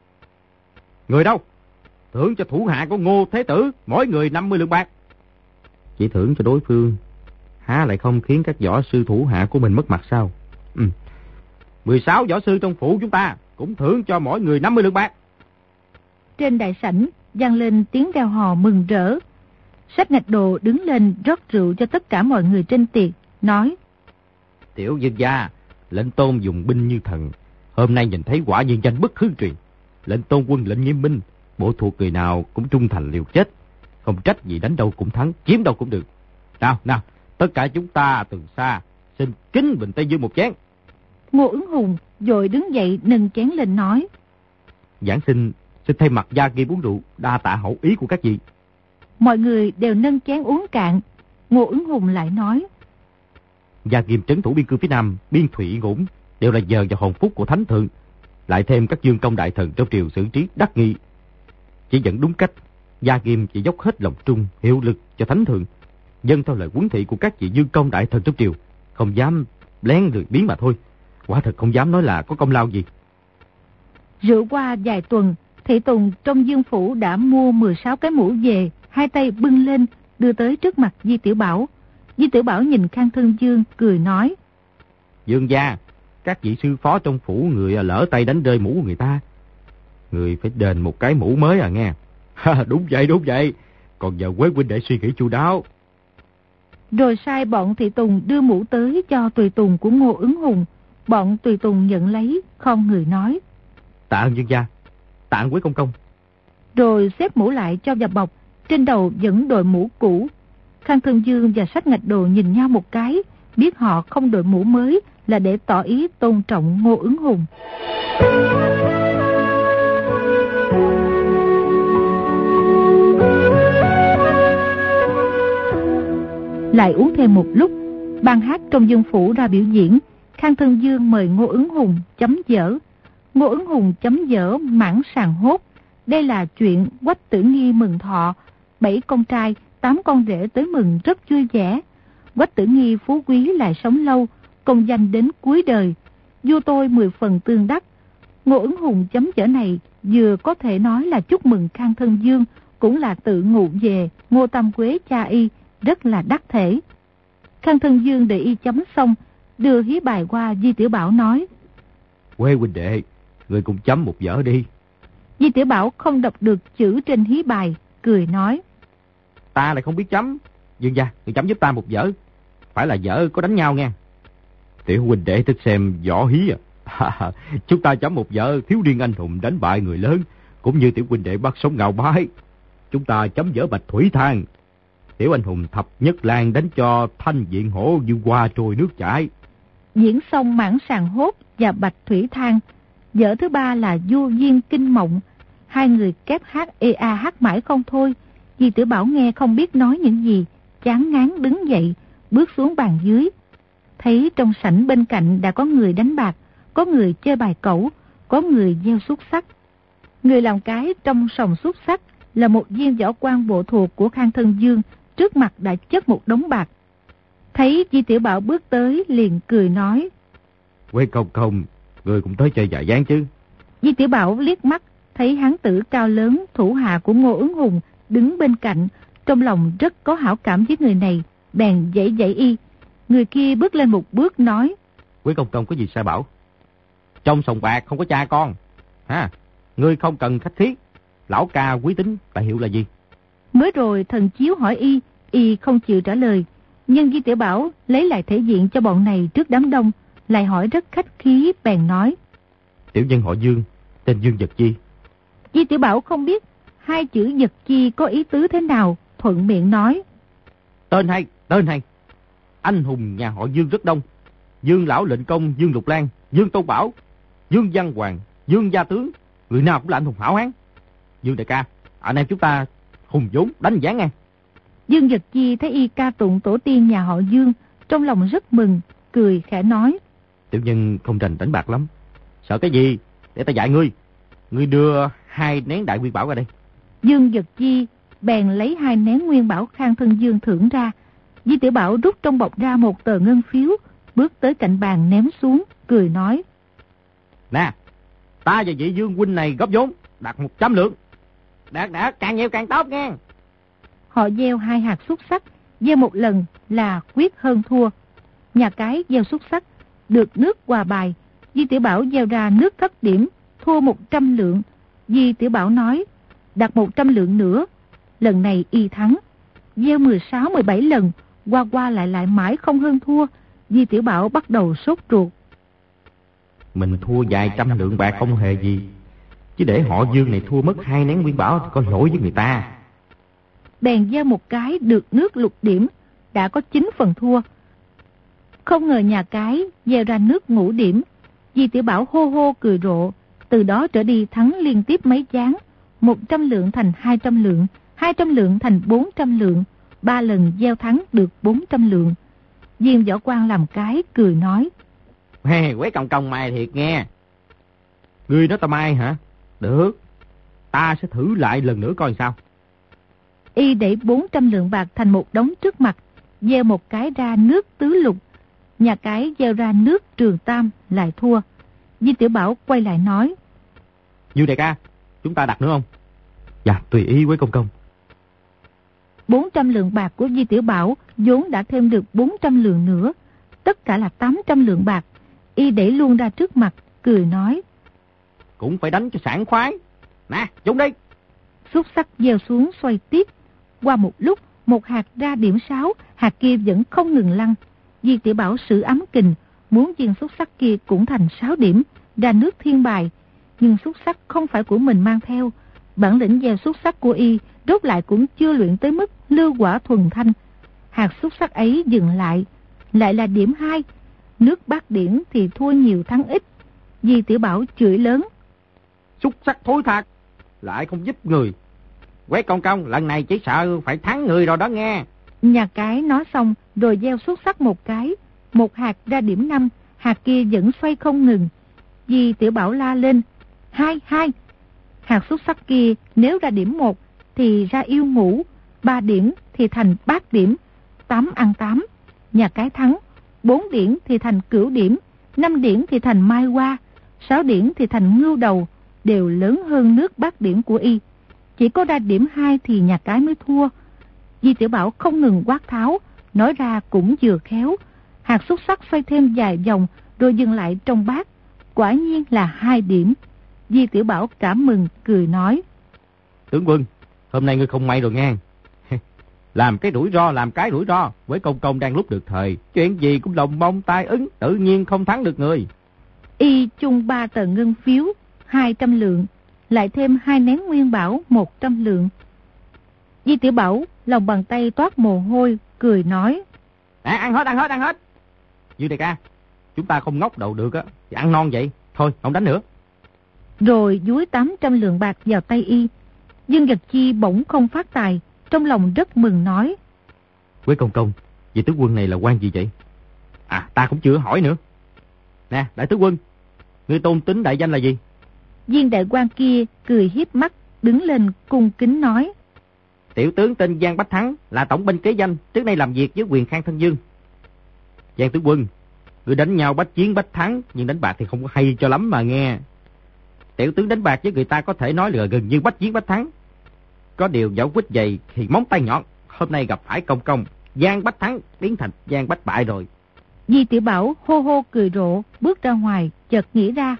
Người đâu? Thưởng cho thủ hạ của Ngô Thế Tử mỗi người năm mươi lượng bạc. Chỉ thưởng cho đối phương, há lại không khiến các võ sư thủ hạ của mình mất mặt sao? Ừ. mười sáu võ sư trong phủ chúng ta cũng thưởng cho mỗi người năm mươi lượng bạc. Trên đại sảnh vang lên tiếng reo hò mừng rỡ. Sách Ngạch Đồ đứng lên rót rượu cho tất cả mọi người trên tiệc, nói: Tiểu Dương gia, lệnh tôn dùng binh như thần, hôm nay nhìn thấy quả nhiên danh bất hư truyền. Lệnh tôn quân lệnh nghiêm minh, bộ thuộc người nào cũng trung thành liều chết, không trách gì đánh đâu cũng thắng, chiếm đâu cũng được. Nào, nào, tất cả chúng ta từ xa xin kính Bình Tây Dương một chén. Ngô Ứng Hùng vội đứng dậy nâng chén lên nói: Giảng sinh xin thay mặt Gia Kim uống rượu, đa tạ hậu ý của các vị. Mọi người đều nâng chén uống cạn. Ngô Ứng Hùng lại nói: Gia Kim trấn thủ biên cương phía Nam, biên thủy ngủng đều là nhờ vào hồn phúc của thánh thượng, lại thêm các dương công đại thần trong triều xử trí đắc nghị. Chỉ dẫn đúng cách, Gia Kim chỉ dốc hết lòng trung hiệu lực cho thánh thượng, dân theo lời huấn thị của các vị dương công đại thần trong triều, không dám lén lười biếng mà thôi. Quả thật không dám nói là có công lao gì. Rượu qua vài tuần, thị tùng trong Dương phủ đã mua mười sáu cái mũ về, hai tay bưng lên đưa tới trước mặt Di Tiểu Bảo. Di Tiểu Bảo nhìn Khang Thân Dương cười nói: Dương gia, các vị sư phó trong phủ người lỡ tay đánh rơi mũ của người ta, người phải đền một cái mũ mới à nghe. Đúng vậy, đúng vậy. Còn giờ Quế huynh để suy nghĩ chu đáo. Rồi sai bọn thị tùng đưa mũ tới cho tùy tùng của Ngô Ứng Hùng. Bọn tùy tùng nhận lấy, không người nói: Tạ ơn Dương gia, tạ ơn Quế Công Công. Rồi xếp mũ lại cho vào bọc, trên đầu vẫn đội mũ cũ. Khang Thân Dương và Sách Ngạch Đồ nhìn nhau một cái, biết họ không đội mũ mới là để tỏ ý tôn trọng Ngô Ứng Hùng. Lại uống thêm một lúc, ban hát trong Dương phủ ra biểu diễn. Khang Thân Dương mời Ngô Ứng Hùng chấm dở. Ngô Ứng Hùng chấm dở mãn sàng hốt. Đây là chuyện Quách Tử Nghi mừng thọ, bảy con trai, tám con rể tới mừng rất vui vẻ. Quách Tử Nghi phú quý lại sống lâu, công danh đến cuối đời. Vua tôi mười phần tương đắc. Ngô Ứng Hùng chấm dở này vừa có thể nói là chúc mừng Khang Thân Dương, cũng là tự ngụ về Ngô Tam Quế cha y, rất là đắc thể. Khang Thân Dương để y chấm xong, đưa hí bài qua Di Tiểu Bảo nói: Quê huynh đệ, người cùng chấm một vở đi. Di Tiểu Bảo không đọc được chữ trên hí bài, cười nói: Ta lại không biết chấm. Dương gia, người chấm giúp ta một vở. Phải là vở có đánh nhau nha. Tiểu huynh đệ thích xem võ hí à? Chúng ta chấm một vở thiếu niên anh hùng đánh bại người lớn, cũng như tiểu huynh đệ bắt sống ngào bái. Chúng ta chấm vở Bạch Thủy Thang. Tiểu anh hùng thập nhất lang đánh cho thanh diện hổ như hoa trôi nước chảy. Diễn xong Mãn Sàng Hốt và Bạch Thủy Thang. Vở thứ ba là Du Viên Kinh Mộng. Hai người kép hát ê a hát mãi không thôi. Di Tiểu Bảo nghe không biết nói những gì, chán ngán đứng dậy, bước xuống bàn dưới. Thấy trong sảnh bên cạnh đã có người đánh bạc, có người chơi bài cẩu, có người gieo xúc xắc. Người làm cái trong sòng xúc xắc là một viên võ quan bộ thuộc của Khang Thân Dương, trước mặt đã chất một đống bạc. Thấy Di Tiểu Bảo bước tới liền cười nói: Quê công công, người cũng tới chơi dạ gián chứ? Di Tiểu Bảo liếc mắt, thấy hán tử cao lớn thủ hạ của Ngô Ứng Hùng đứng bên cạnh, trong lòng rất có hảo cảm với người này, bèn dãy dãy y. Người kia bước lên một bước nói: Quý công công có gì sai bảo? Trong sòng bạc không có cha con ha, ngươi không cần khách thiết. Lão ca quý tính tài hiệu là gì? Mới rồi thần chiếu hỏi y, y không chịu trả lời. Nhưng Di Tiểu Bảo lấy lại thể diện cho bọn này trước đám đông, lại hỏi rất khách khí, bèn nói: Tiểu nhân họ Dương, tên Dương Vật Chi. Di Tiểu Bảo không biết hai chữ Vật Chi có ý tứ thế nào, thuận miệng nói: Tên hay, tên hay. Anh hùng nhà họ Dương rất đông. Dương Lão Lệnh Công, Dương Lục Lan, Dương Tôn Bảo, Dương Văn Hoàng, Dương Gia Tướng, người nào cũng là anh hùng hảo hán. Dương đại ca, anh em chúng ta hùng vốn đánh gián nghe. Dương Vật Chi thấy y ca tụng tổ tiên nhà họ Dương, trong lòng rất mừng, cười khẽ nói: Tiểu nhân không rành đánh bạc lắm. Sợ cái gì, để ta dạy ngươi. Ngươi đưa hai nén đại nguyên bảo ra đây. Dương Vật Chi bèn lấy hai nén nguyên bảo Khang Thân Dương thưởng ra. Di Tiểu Bảo rút trong bọc ra một tờ ngân phiếu, bước tới cạnh bàn ném xuống, cười nói: Nè, ta và vị Dương huynh này góp vốn, đặt một trăm lượng. Đạt đạt, càng nhiều càng tốt nghe. Họ gieo hai hạt xúc xắc, gieo một lần là quyết hơn thua. Nhà cái gieo xúc xắc, được nước hòa bài. Di Tiểu Bảo gieo ra nước thất điểm, thua một trăm lượng. Di Tiểu Bảo nói: đặt một trăm lượng nữa. Lần này y thắng. Gieo mười sáu mười bảy lần, qua qua lại lại mãi không hơn thua. Di Tiểu Bảo bắt đầu sốt ruột. Mình thua vài trăm lượng bạc không hề gì, chứ để họ Dương này thua mất hai nén nguyên bảo thì có lỗi với người ta. Bèn gieo một cái được nước lục điểm, đã có chín phần thua. Không ngờ nhà cái gieo ra nước ngũ điểm. Di Tiểu Bảo hô hô cười rộ. Từ đó trở đi thắng liên tiếp mấy ván. Một trăm lượng thành hai trăm lượng, hai trăm lượng thành bốn trăm lượng. Ba lần gieo thắng được bốn trăm lượng. Viên võ quan làm cái cười nói: Hey, quế công công mày thiệt nghe. Ngươi nói ta mai hả? Được, ta sẽ thử lại lần nữa coi sao. Y để bốn trăm lượng bạc thành một đống trước mặt, gieo một cái ra nước tứ lục. Nhà cái gieo ra nước trường tam, lại thua. Di Tiểu Bảo quay lại nói: Dương đại ca, chúng ta đặt nữa không? Dạ, tùy ý quế công công. bốn trăm lượng bạc của Di Tiểu Bảo vốn đã thêm được bốn trăm lượng nữa, tất cả là tám trăm lượng bạc. Y để luôn ra trước mặt, cười nói: Cũng phải đánh cho sảng khoái. Nè, chúng đi. Xúc xắc gieo xuống xoay tiếp. Qua một lúc, một hạt ra điểm sáu, hạt kia vẫn không ngừng lăn. Di Tiểu Bảo sử ấm kình, muốn viên xúc xắc kia cũng thành sáu điểm, ra nước thiên bài. Nhưng xúc xắc không phải của mình mang theo. Bản lĩnh gieo xúc xắc của y rốt lại cũng chưa luyện tới mức lưu quả thuần thanh. Hạt xúc xắc ấy dừng lại, lại là điểm hai. Nước bát điển thì thua nhiều thắng ít. Di Tiểu Bảo chửi lớn: Xúc sắc thối thạc, lại không giúp người. Quế công công, lần này chỉ sợ phải thắng người rồi đó nghe. Nhà cái nói xong rồi gieo xúc sắc một cái. Một hạt ra điểm năm, hạt kia vẫn xoay không ngừng. Di Tiểu Bảo la lên: Hai, hai. Hạt xúc sắc kia nếu ra điểm một thì ra yêu ngũ, ba điểm thì thành bát điểm, tám ăn tám. Nhà cái thắng. Bốn điểm thì thành cửu điểm, năm điểm thì thành mai hoa, sáu điểm thì thành ngưu đầu, đều lớn hơn nước bát điểm của y. Chỉ có ra điểm hai thì nhà cái mới thua. Di Tiểu Bảo không ngừng quát tháo, nói ra cũng vừa khéo. Hạt hạt xúc xắc xoay thêm vài vòng rồi dừng lại trong bát. Quả nhiên là hai điểm. Di Tiểu Bảo cảm mừng cười nói: Tướng quân, hôm nay ngươi không may rồi nghe. Làm cái rủi ro, làm cái rủi ro. Với công công đang lúc được thời, chuyện gì cũng lòng mong tai ứng, tự nhiên không thắng được người. Y chung ba tờ ngân phiếu hai trăm lượng, lại thêm hai nén nguyên bảo một trăm lượng. Di Tiểu Bảo lòng bàn tay toát mồ hôi, cười nói: À, ăn hết, ăn hết, ăn hết. Dương đại ca, chúng ta không ngóc đầu được á, thì ăn non vậy. Thôi, không đánh nữa. Rồi dúi tám trăm lượng bạc vào tay Y. Dương Vật Chi bỗng không phát tài, trong lòng rất mừng nói: Quế công công, vị tướng quân này là quan gì vậy? À, ta cũng chưa hỏi nữa. Nè, đại tướng quân, ngươi tôn tính đại danh là gì? Viên đại quan kia cười hiếp mắt, đứng lên cung kính nói: Tiểu tướng tên Giang Bách Thắng, là tổng binh kế danh, trước nay làm việc với Quyền Khang Thân Dương. Giang tướng quân, ngươi đánh nhau bách chiến bách thắng, nhưng đánh bạc thì không có hay cho lắm mà nghe. Tiểu tướng đánh bạc với người ta có thể nói là gần như bách chiến bách thắng. Có điều dẫu quýt dày thì móng tay nhọn. Hôm nay gặp phải công công, Giang Bách Thắng biến thành Giang Bách Bại rồi. Di Tiểu Bảo hô hô cười rộ, bước ra ngoài, chợt nghĩ ra: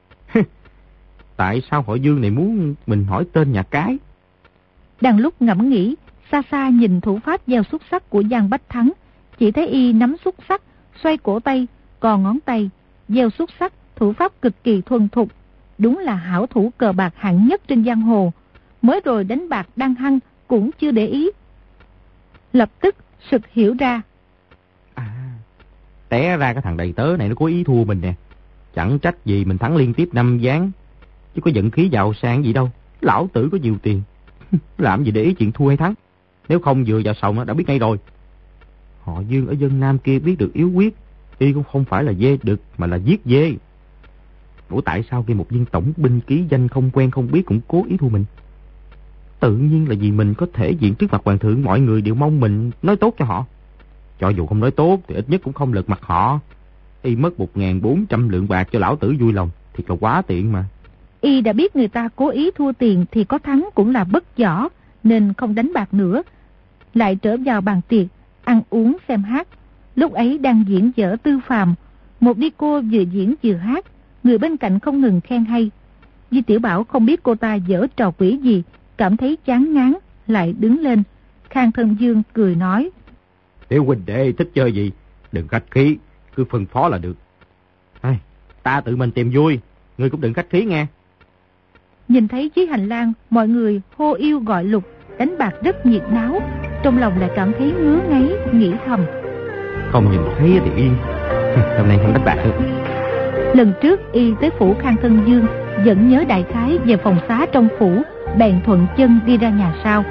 Tại sao họ Dương này muốn mình hỏi tên nhà cái? Đang lúc ngẫm nghĩ, xa xa nhìn thủ pháp gieo xúc sắc của Giang Bách Thắng, chỉ thấy Y nắm xúc sắc, xoay cổ tay, còn ngón tay, gieo xúc sắc, thủ pháp cực kỳ thuần thục, đúng là hảo thủ cờ bạc hạng nhất trên giang hồ. Mới rồi đánh bạc đang hăng cũng chưa để ý. Lập tức sực hiểu ra. À, té ra cái thằng đầy tớ này nó có ý thua mình nè. Chẳng trách gì mình thắng liên tiếp năm ván, chứ có vận khí giàu sang gì đâu. Lão tử có nhiều tiền, làm gì để ý chuyện thua hay thắng. Nếu không vừa vào sòng nó đã biết ngay rồi. Họ Dương ở dân Nam kia biết được yếu quyết, Y cũng không phải là dê đực mà là giết dê. Ủa tại sao khi một viên tổng binh ký danh không quen không biết cũng cố ý thua mình? Tự nhiên là vì mình có thể diện trước mặt hoàng thượng, mọi người đều mong mình nói tốt cho họ. Cho dù không nói tốt thì ít nhất cũng không lật mặt họ. Y mất một nghìn bốn trăm lượng bạc cho lão tử vui lòng, thiệt là quá tiện mà. Y đã biết người ta cố ý thua tiền thì có thắng cũng là bất võ, nên không đánh bạc nữa. Lại trở vào bàn tiệc, ăn uống xem hát. Lúc ấy đang diễn dở Tư Phàm, một đi cô vừa diễn vừa hát, người bên cạnh không ngừng khen hay. Di Tiểu Bảo không biết cô ta dở trò quỷ gì, cảm thấy chán ngán, lại đứng lên. Khang Thân Dương cười nói: Tiểu huynh đệ thích chơi gì, đừng khách khí, cứ phân phó là được. Ai, ta tự mình tìm vui, ngươi cũng đừng khách khí nghe. Nhìn thấy dưới hành lang mọi người hô yêu gọi lục, đánh bạc rất nhiệt náo, trong lòng lại cảm thấy ngứa ngáy, nghĩ thầm: Không nhìn thấy thì yên, hôm nay không đánh bạc nữa. Lần trước Y tới phủ Khang Thân Dương, vẫn nhớ đại khái về phòng xá trong phủ, bèn thuận chân đi ra nhà sau.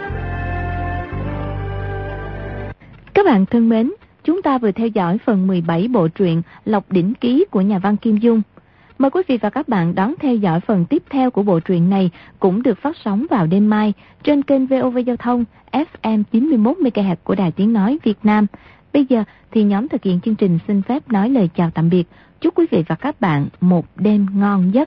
Các bạn thân mến, chúng ta vừa theo dõi phần mười bảy bộ truyện Lộc Đỉnh Ký của nhà văn Kim Dung. Mời quý vị và các bạn đón theo dõi phần tiếp theo của bộ truyện này, cũng được phát sóng vào đêm mai trên kênh vê o vê Giao thông ép em chín mươi mốt mê ga héc của Đài Tiếng Nói Việt Nam. Bây giờ thì nhóm thực hiện chương trình xin phép nói lời chào tạm biệt. Chúc quý vị và các bạn một đêm ngon giấc.